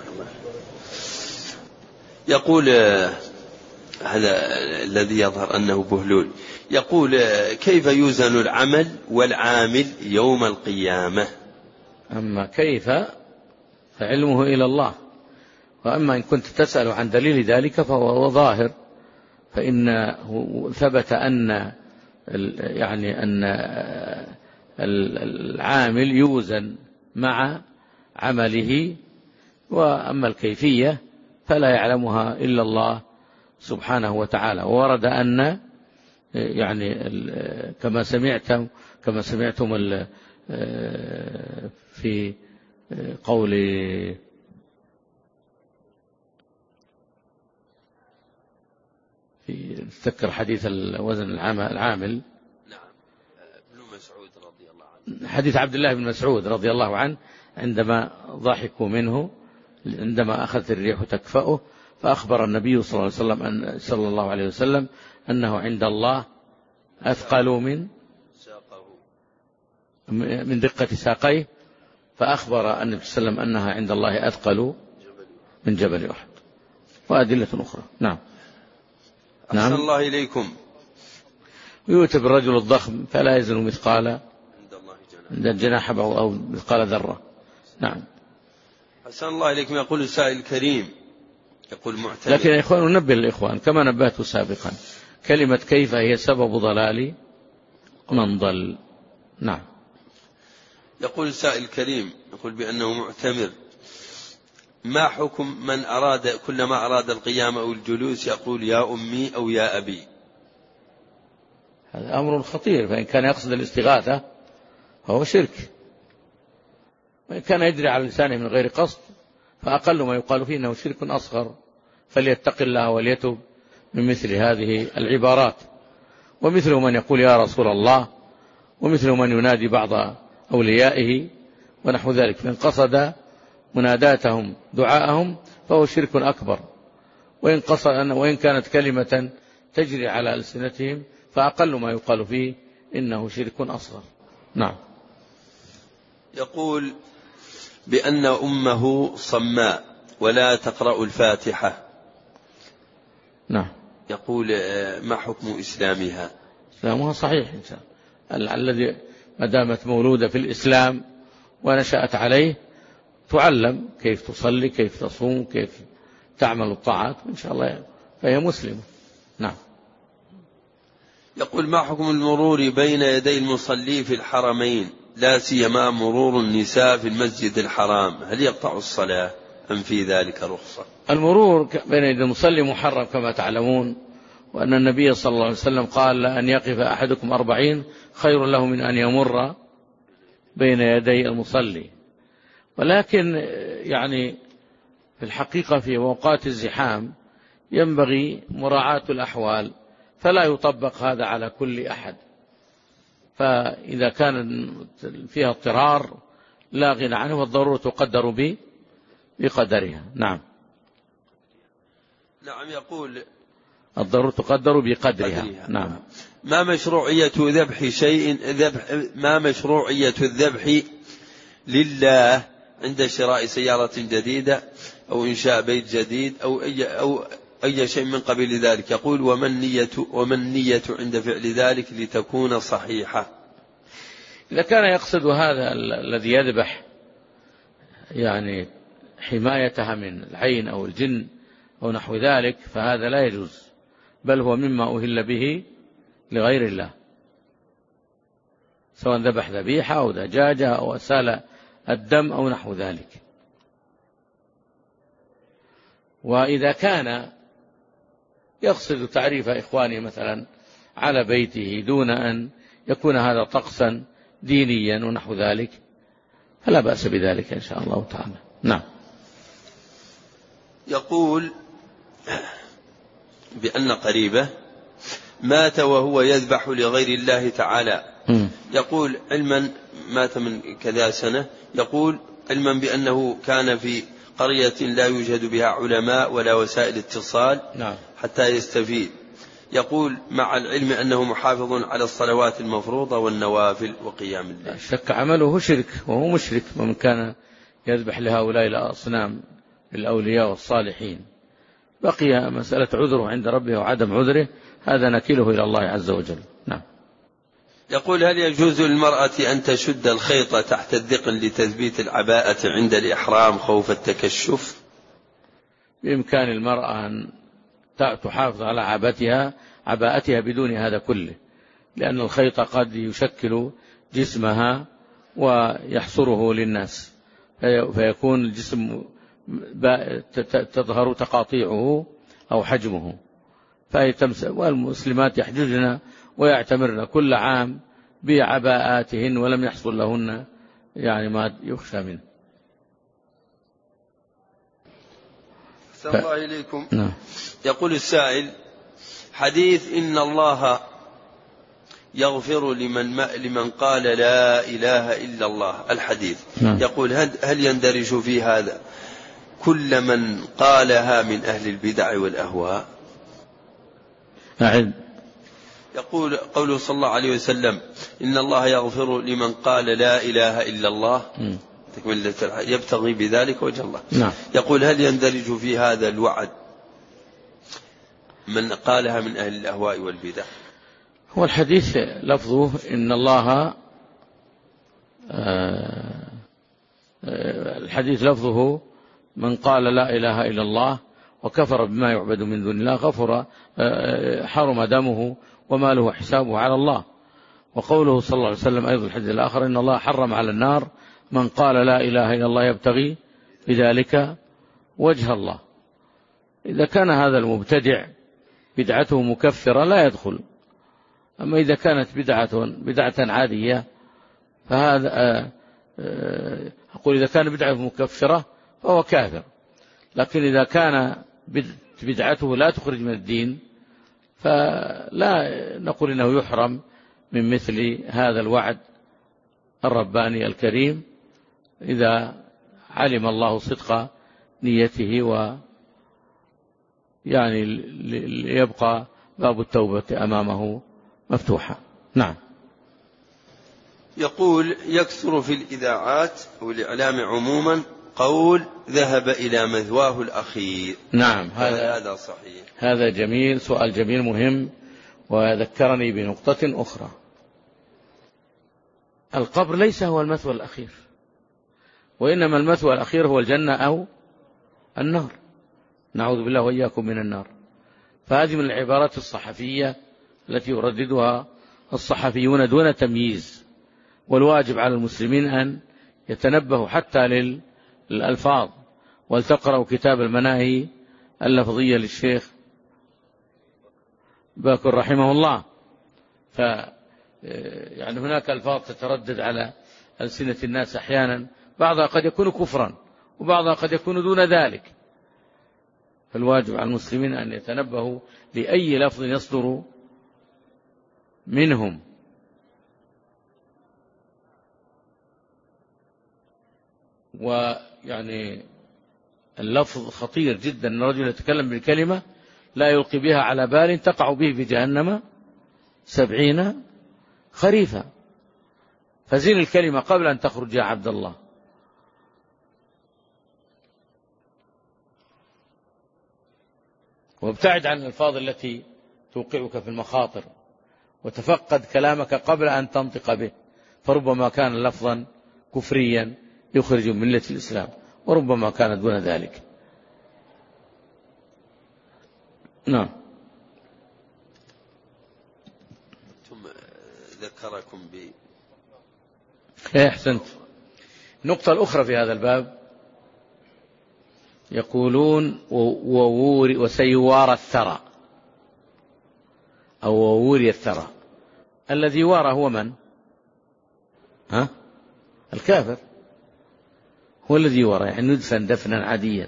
يقول هذا الذي يظهر أنه بهلول، يقول: كيف يوزن العمل والعامل يوم القيامة؟ أما كيف فعلمه إلى الله، وأما إن كنت تسأل عن دليل ذلك فهو ظاهر، فإنه ثبت أن العامل يوزن مع عمله، وأما الكيفية فلا يعلمها إلا الله سبحانه وتعالى. وورد أن كما سمعتم في قول تذكر حديث الوزن العامل، حديث عبد الله بن مسعود رضي الله عنه عندما ضحكوا منه عندما أخذت الريح تكفأه، فأخبر النبي صلى الله عليه وسلم أنه عند الله أثقل من دقة ساقيه، فأخبر النبي صلى الله عليه وسلم أنها عند الله أثقل من جبل أحد، وأدلة أخرى. نعم. أحسن الله إليكم. ويؤتى بالرجل الضخم فلا يزن مثقال عند الجناح أو مثقال ذرة. نعم. أحسن الله إليكم. يقول السائل الكريم، يقول معتمد. لكن يا إخوان ننبه الإخوان كما نبهت سابقا، كلمة كيف هي سبب ضلال من ضل. نعم. يقول السائل الكريم، يقول بأنه معتمر، ما حكم من كلما أراد القيام أو الجلوس يقول يا أمي أو يا أبي؟ هذا أمر خطير، فإن كان يقصد الاستغاثة فهو شرك، وإن كان يجري على لسانه من غير قصد فأقل ما يقال فيه أنه شرك أصغر، فليتق الله وليتب من مثل هذه العبارات. ومثل من يقول يا رسول الله ومثل من ينادي بعض أوليائه ونحو ذلك، فإن قصد مناداتهم دعاءهم فهو شرك أكبر، وإن كانت كلمة تجري على ألسنتهم فأقل ما يقال فيه إنه شرك أصغر. نعم. يقول بأن أمه صماء ولا تقرأ الفاتحة. نعم. يقول ما حكم إسلامها؟ إسلامها صحيح إن شاء الله. الذي ما دامت مولودة في الإسلام ونشأت عليه تعلم كيف تصلي، كيف تصوم، كيف تعمل الطاعات، إن شاء الله فهي مسلمة. نعم. يقول ما حكم المرور بين يدي المصلي في الحرمين، لا سيما مرور النساء في المسجد الحرام، هل يقطع الصلاة أم في ذلك رخصة؟ المرور بين يدي المصلي محرم كما تعلمون، وأن النبي صلى الله عليه وسلم قال أن يقف أحدكم 40 خير له من أن يمر بين يدي المصلي. ولكن يعني في الحقيقة في أوقات الزحام ينبغي مراعاة الأحوال، فلا يطبق هذا على كل أحد، فإذا كان فيها اضطرار لا غنى عنه، والضرورة تقدر بقدرها. نعم. نعم. يقول الضرورة تقدر بقدرها. نعم. ما مشروعية الذبح لله عند شراء سيارة جديدة أو إنشاء بيت جديد أو أي شيء من قبيل ذلك؟ يقول ومن نية عند فعل ذلك لتكون صحيحة؟ إذا كان يقصد هذا الذي يذبح يعني حمايتها من العين أو الجن أو نحو ذلك فهذا لا يجوز، بل هو مما أهل به لغير الله، سواء ذبح ذبيحة أو دجاجة أو أسال الدم أو نحو ذلك. وإذا كان يقصد تعريف إخوانه مثلا على بيته دون أن يكون هذا طقسا دينيا ونحو ذلك فلا بأس بذلك إن شاء الله تعالى. نعم. يقول بأن قريبه مات وهو يذبح لغير الله تعالى، يقول علما مات من كذا سنة، يقول علما بأنه كان في قرية لا يوجد بها علماء ولا وسائل اتصال حتى يستفيد، يقول مع العلم أنه محافظ على الصلوات المفروضة والنوافل وقيام الليل. شك عمله شرك وهو مشرك، ومن كان يذبح لهؤلاء الأصنام الأولياء والصالحين. بقي مسألة عذره عند ربه وعدم عذره هذا نكله إلى الله عز وجل. نعم. يقول هل يجوز للمرأة أن تشد الخيط تحت الذقن لتثبيت العباءة عند الإحرام خوف التكشف؟ بإمكان المرأة أن تحافظ على عباءتها بدون هذا كله، لأن الخيط قد يشكل جسمها ويحصره للناس فيكون الجسم تظهر تقاطيعه أو حجمه، والمسلمات يحججن ويعتمرن كل عام بعباءاتهن ولم يحصل لهن يعني ما يخشى منه. أحسن الله إليكم. يقول السائل حديث إن الله يغفر لمن قال لا إله إلا الله، الحديث يقول هل يندرج في هذا كل من قالها من أهل البدع والأهواء؟ يقول قوله صلى الله عليه وسلم إن الله يغفر لمن قال لا إله إلا الله يبتغي بذلك وجه الله. يقول هل يندرج في هذا الوعد من قالها من أهل الأهواء والبدع؟ هو الحديث لفظه إن الله الحديث لفظه من قال لا إله إلا الله وكفر بما يعبد من دون الله حرم دمه وماله حسابه على الله. وقوله صلى الله عليه وسلم أيضا الحديث الآخر إن الله حرم على النار من قال لا إله إلا الله يبتغي بذلك وجه الله. إذا كان هذا المبتدع بدعته مكفرة لا يدخل، أما إذا كانت بدعة عادية فهذا أقول إذا كان بدعة مكفرة فهو كافر، لكن إذا كان بدعته لا تخرج من الدين فلا نقول إنه يحرم من مثل هذا الوعد الرباني الكريم إذا علم الله صدق نيته يعني ليبقى باب التوبة أمامه مفتوحا. نعم. يقول: يكثر في الإذاعات والإعلام عموما قول ذهب إلى مثواه الأخير. نعم، هذا صحيح؟ هذا جميل، سؤال جميل مهم، وذكرني بنقطة أخرى. القبر ليس هو المثوى الأخير، وإنما المثوى الأخير هو الجنة أو النار، نعوذ بالله وإياكم من النار. فهذه من العبارات الصحفية التي يرددها الصحفيون دون تمييز، والواجب على المسلمين أن يتنبهوا حتى للألفاظ، ولتقرأوا كتاب المناهي اللفظية للشيخ باكر رحمه الله. يعني هناك ألفاظ تتردد على ألسنة الناس أحيانا، بعضها قد يكون كفرا وبعضها قد يكون دون ذلك، فالواجب على المسلمين أن يتنبهوا لأي لفظ يصدر منهم. ويعني اللفظ خطير جدا، أن الرجل يتكلم بالكلمة لا يلقي بها على بال تقع به في جهنم 70 خريفا. فزين الكلمة قبل أن تخرج يا عبد الله. وابتعد عن الألفاظ التي توقعك في المخاطر، وتفقد كلامك قبل أن تنطق به، فربما كان لفظا كفريا يخرج من ملة الإسلام، وربما كان دون ذلك. نعم. ثم ذكركم أحسنت. النقطة الأخرى في هذا الباب، يقولون وسيوارى الثرى أو ووري الثرى. الذي وارى هو من؟ الكافر هو الذي وارى، يعني ندفن دفنا عاديا،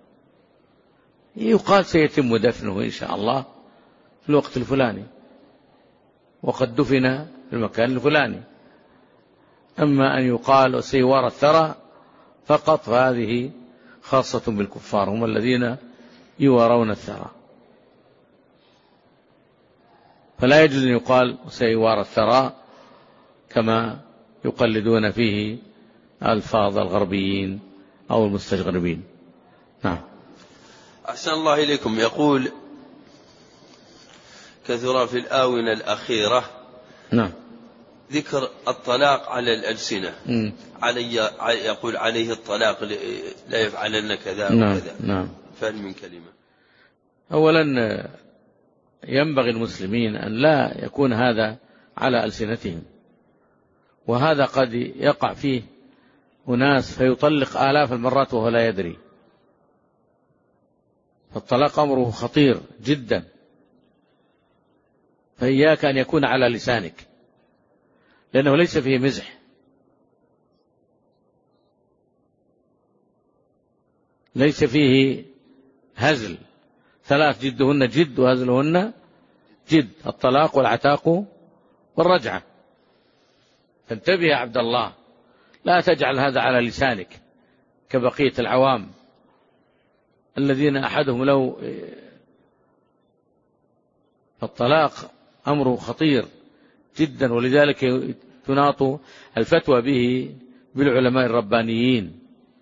يقال سيتم دفنه إن شاء الله في الوقت الفلاني، وقد دفن في المكان الفلاني. أما أن يقال وسيوارى الثرى فقط، فهذه خاصة بالكفار، هم الذين يوارون الثرى، فلا يجوز أن يقال وسيوارى الثرى كما يقلدون فيه ألفاظ الغربيين أو المستغربين. نعم. أحسن الله إليكم. يقول: كثر في الآونة الأخيرة نعم ذكر الطلاق على الألسنة. يقول عليه الطلاق لا يفعلن كذا وكذا. نعم. فهل من كلمة؟ أولا ينبغي المسلمين أن لا يكون هذا على ألسنتهم، وهذا قد يقع فيه أناس فيطلق آلاف المرات وهو لا يدري. فالطلاق أمره خطير جدا، فإياك أن يكون على لسانك، لأنه ليس فيه مزح، ليس فيه هزل. 3 جدهن جد وهزلهن جد: الطلاق والعتاق والرجعة. فانتبه يا عبد الله، لا تجعل هذا على لسانك كبقية العوام الذين أحدهم لو. فالطلاق أمره خطير جدا، ولذلك تناط الفتوى به بالعلماء الربانيين.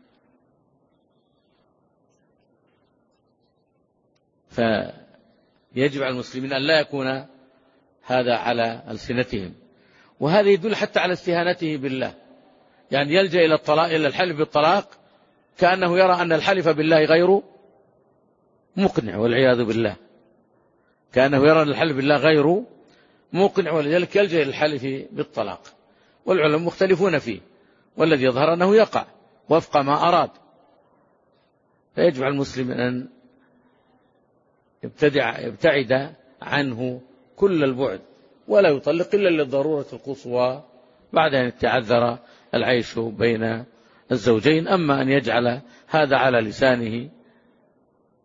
فيجب على المسلمين أن لا يكون هذا على ألسنتهم، وهذا يدل حتى على استهانته بالله. يعني يلجأ إلى الطلاق، إلى الحلف بالطلاق، كأنه يرى أن الحلف بالله غير مقنع، والعياذ بالله، كأنه يرى أن الحلف بالله غير مقنع، ولذلك يلجأ إلى الحلف بالطلاق. والعلماء مختلفون فيه، والذي يظهر أنه يقع وفق ما أراد. فيجب على المسلم أن يبتعد عنه كل البعد، ولا يطلق إلا للضرورة القصوى بعد أن يتعذر العيش بين الزوجين. أما أن يجعل هذا على لسانه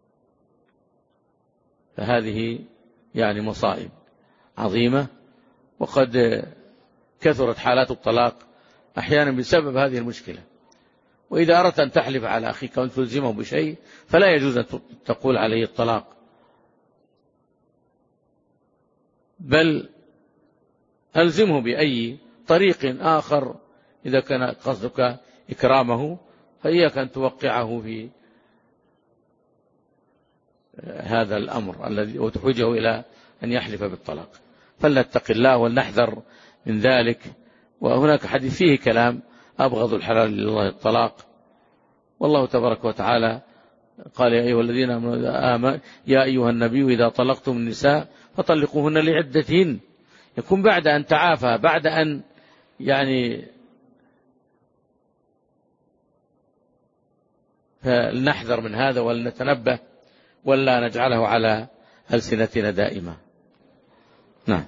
فهذه يعني مصائب عظيمة، وقد كثرت حالات الطلاق أحيانا بسبب هذه المشكلة. وإذا أردت أن تحلف على أخيك وأن تلزمه بشيء فلا يجوز أن تقول عليه الطلاق، بل ألزمه بأي طريق آخر. إذا كان قصدك إكرامه فإياك أن توقعه في هذا الأمر الذي وتحوجه إلى أن يحلف بالطلاق. فلنتق الله ولنحذر من ذلك. وهناك حديث فيه كلام: أبغض الحلال لله الطلاق. والله تبارك وتعالى قال: يا أيها الذين آمنوا يا أيها النبي إذا طلقتم النساء فطلقوهن لعدتهن. يكون بعد أن تعافى، بعد أن فلنحذر من هذا ولنتنبه ولا نجعله على ألسنتنا دائما. نعم.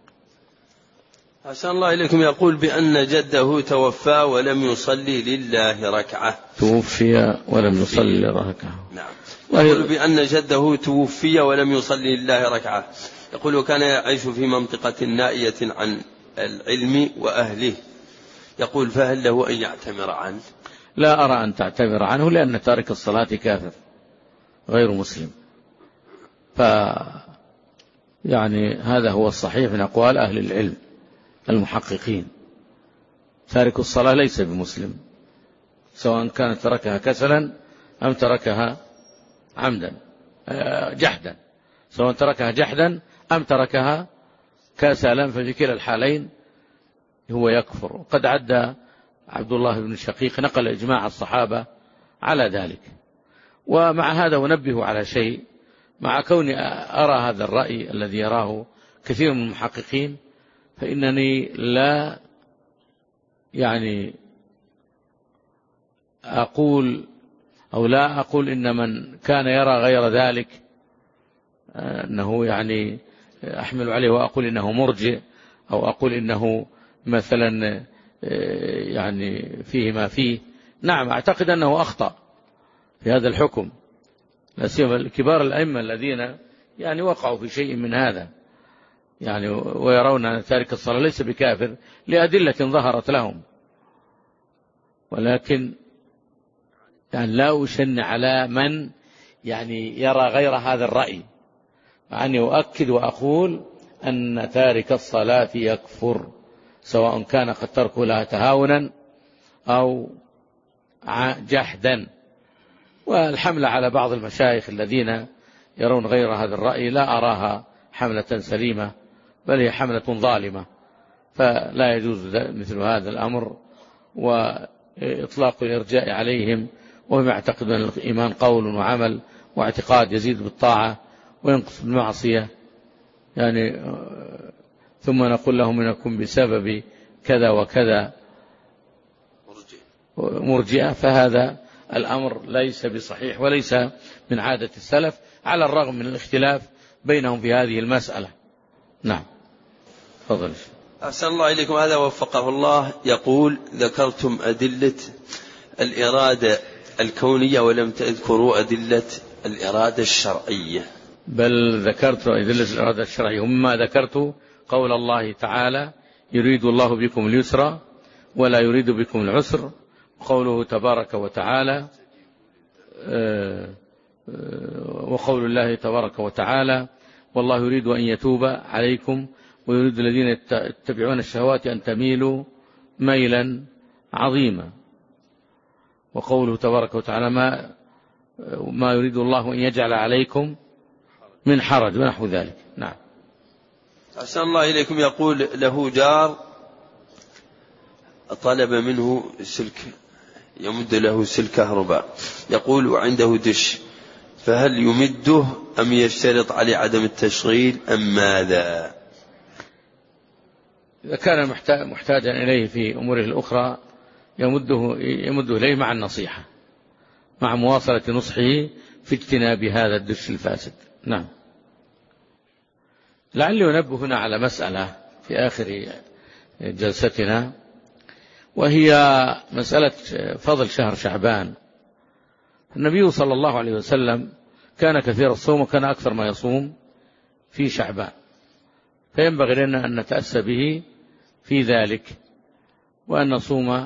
أحسن الله إليكم. يقول بأن جده توفى ولم يصلي لله ركعة. توفي ولم يصلي ركعة. نعم. يقول بأن جده توفي ولم يصلي لله ركعة. يقول وكان يعيش في منطقة نائية عن العلم وأهله. يقول فهل له أن يعتمر عنه؟ لا أرى أن تعتبر عنه، لأن تارك الصلاة كافر غير مسلم. هذا هو الصحيح من أقوال أهل العلم المحققين. تارك الصلاة ليس بمسلم، سواء كان تركها كسلا أم تركها عمدا جحدا، سواء تركها جحدا أم تركها كسلا، ففي كلا الحالين هو يكفر. وقد عد عبد الله بن شقيق نقل إجماع الصحابة على ذلك. ومع هذا أنبه على شيء: مع كوني أرى هذا الرأي الذي يراه كثير من المحققين، فإنني لا أقول إن من كان يرى غير ذلك أنه أحمل عليه وأقول إنه مرجئ، أو أقول إنه مثلا فيه ما فيه. نعم، أعتقد أنه أخطأ في هذا الحكم، لا سيما كبار الأئمة الذين وقعوا في شيء من هذا، ويرون أن تارك الصلاة ليس بكافر لأدلة ظهرت لهم. ولكن لا أشن على من يرى غير هذا الرأي، مع أني أؤكد وأقول أن تارك الصلاة يكفر، سواء كان قد تركه لها تهاونا أو جحدا. والحملة على بعض المشايخ الذين يرون غير هذا الرأي لا أراها حملة سليمة، بل هي حملة ظالمة. فلا يجوز مثل هذا الأمر وإطلاق الإرجاء عليهم، وهم يعتقدون أن الإيمان قول وعمل واعتقاد يزيد بالطاعة وينقص بالمعصية. ثم نقول لهم إنكم بسبب كذا وكذا مرجئة، فهذا الأمر ليس بصحيح وليس من عادة السلف، على الرغم من الاختلاف بينهم في هذه المسألة. نعم، تفضل. أحسن الله إليكم. هذا وفقه الله يقول ذكرتم أدلة الإرادة الكونية ولم تذكروا أدلة الإرادة الشرعية. بل ذكرت أدلة الإرادة الشرعية، ومما ذكرت قول الله تعالى: يريد الله بكم اليسر ولا يريد بكم العسر، وقوله تبارك وتعالى وقول الله تبارك وتعالى: والله يريد أن يتوب عليكم ويريد الذين يتبعون الشهوات أن تميلوا ميلا عظيما. وقوله تبارك وتعالى: ما يريد الله أن يجعل عليكم من حرج، ونحو ذلك. نعم. أحسن الله إليكم. يقول له جار طلب منه سلك، يمد له سلك كهرباء، يقول وعنده دش، فهل يمده أم يشترط عليه عدم التشغيل أم ماذا؟ إذا كان محتاجا إليه في أموره الأخرى يمده إليه مع النصيحة، مع مواصلة نصحه في اجتناب هذا الدش الفاسد. نعم. لعلي أنبه هنا على مسألة في آخر جلستنا، وهي مسألة فضل شهر شعبان. النبي صلى الله عليه وسلم كان كثير الصوم، وكان أكثر ما يصوم في شعبان، فينبغي لنا أن نتأسى به في ذلك، وأن نصوم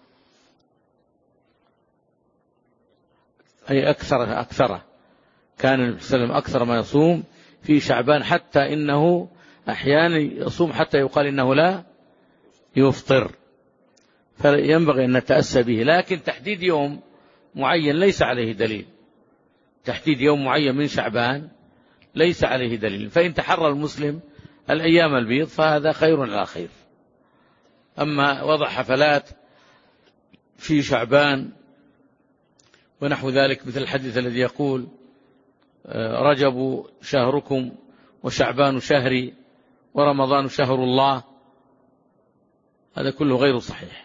أي أكثره. كان النبي صلى الله عليه وسلم أكثر ما يصوم في شعبان، حتى إنه أحيانا يصوم حتى يقال إنه لا يفطر، فينبغي أن نتأسى به. لكن تحديد يوم معين ليس عليه دليل، تحديد يوم معين من شعبان ليس عليه دليل. فإن تحرى المسلم الأيام البيض فهذا خير على خير. أما وضع حفلات في شعبان ونحو ذلك، مثل الحديث الذي يقول رجب شهركم وشعبان شهري ورمضان شهر الله، هذا كله غير صحيح.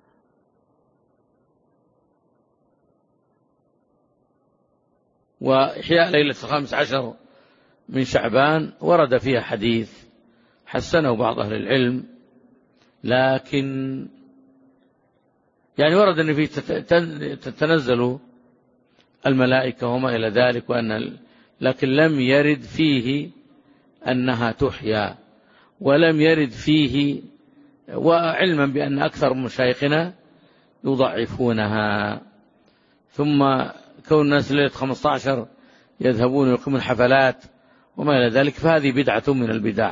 وإحياء ليلة 15 من شعبان ورد فيها حديث حسنه بعض أهل العلم، لكن يعني ورد أن فيه تتنزل الملائكة وما إلى ذلك، لكن لم يرد فيه أنها تحيا، ولم يرد فيه، وعلما بأن أكثر مشايخنا يضعفونها. ثم كون الناس ليلة 15 يذهبون ويقيمون حفلات وما إلى ذلك، فهذه بدعة من البدع.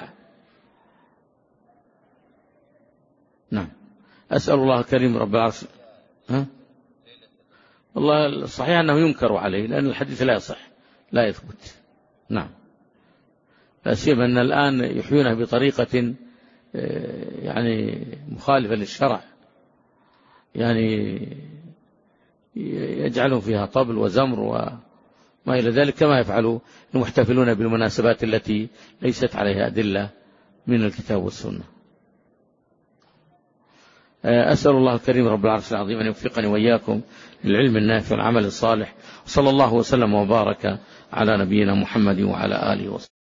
نعم. أسأل الله الكريم رب العرش. والله الصحيح أنه ينكر عليه، لأن الحديث لا يصح لا يثبت. نعم. لا سيما أن الآن يحيونه بطريقة يعني مخالفة للشرع، يعني يجعلون فيها طبل وزمر وما إلى ذلك، كما يفعلوا المحتفلون بالمناسبات التي ليست عليها أدلة من الكتاب والسنة. أسأل الله الكريم رب العرش العظيم أن يوفقني وإياكم للعلم النافع والعمل الصالح، وصلى الله وسلم وبارك على نبينا محمد وعلى آله وصحبه.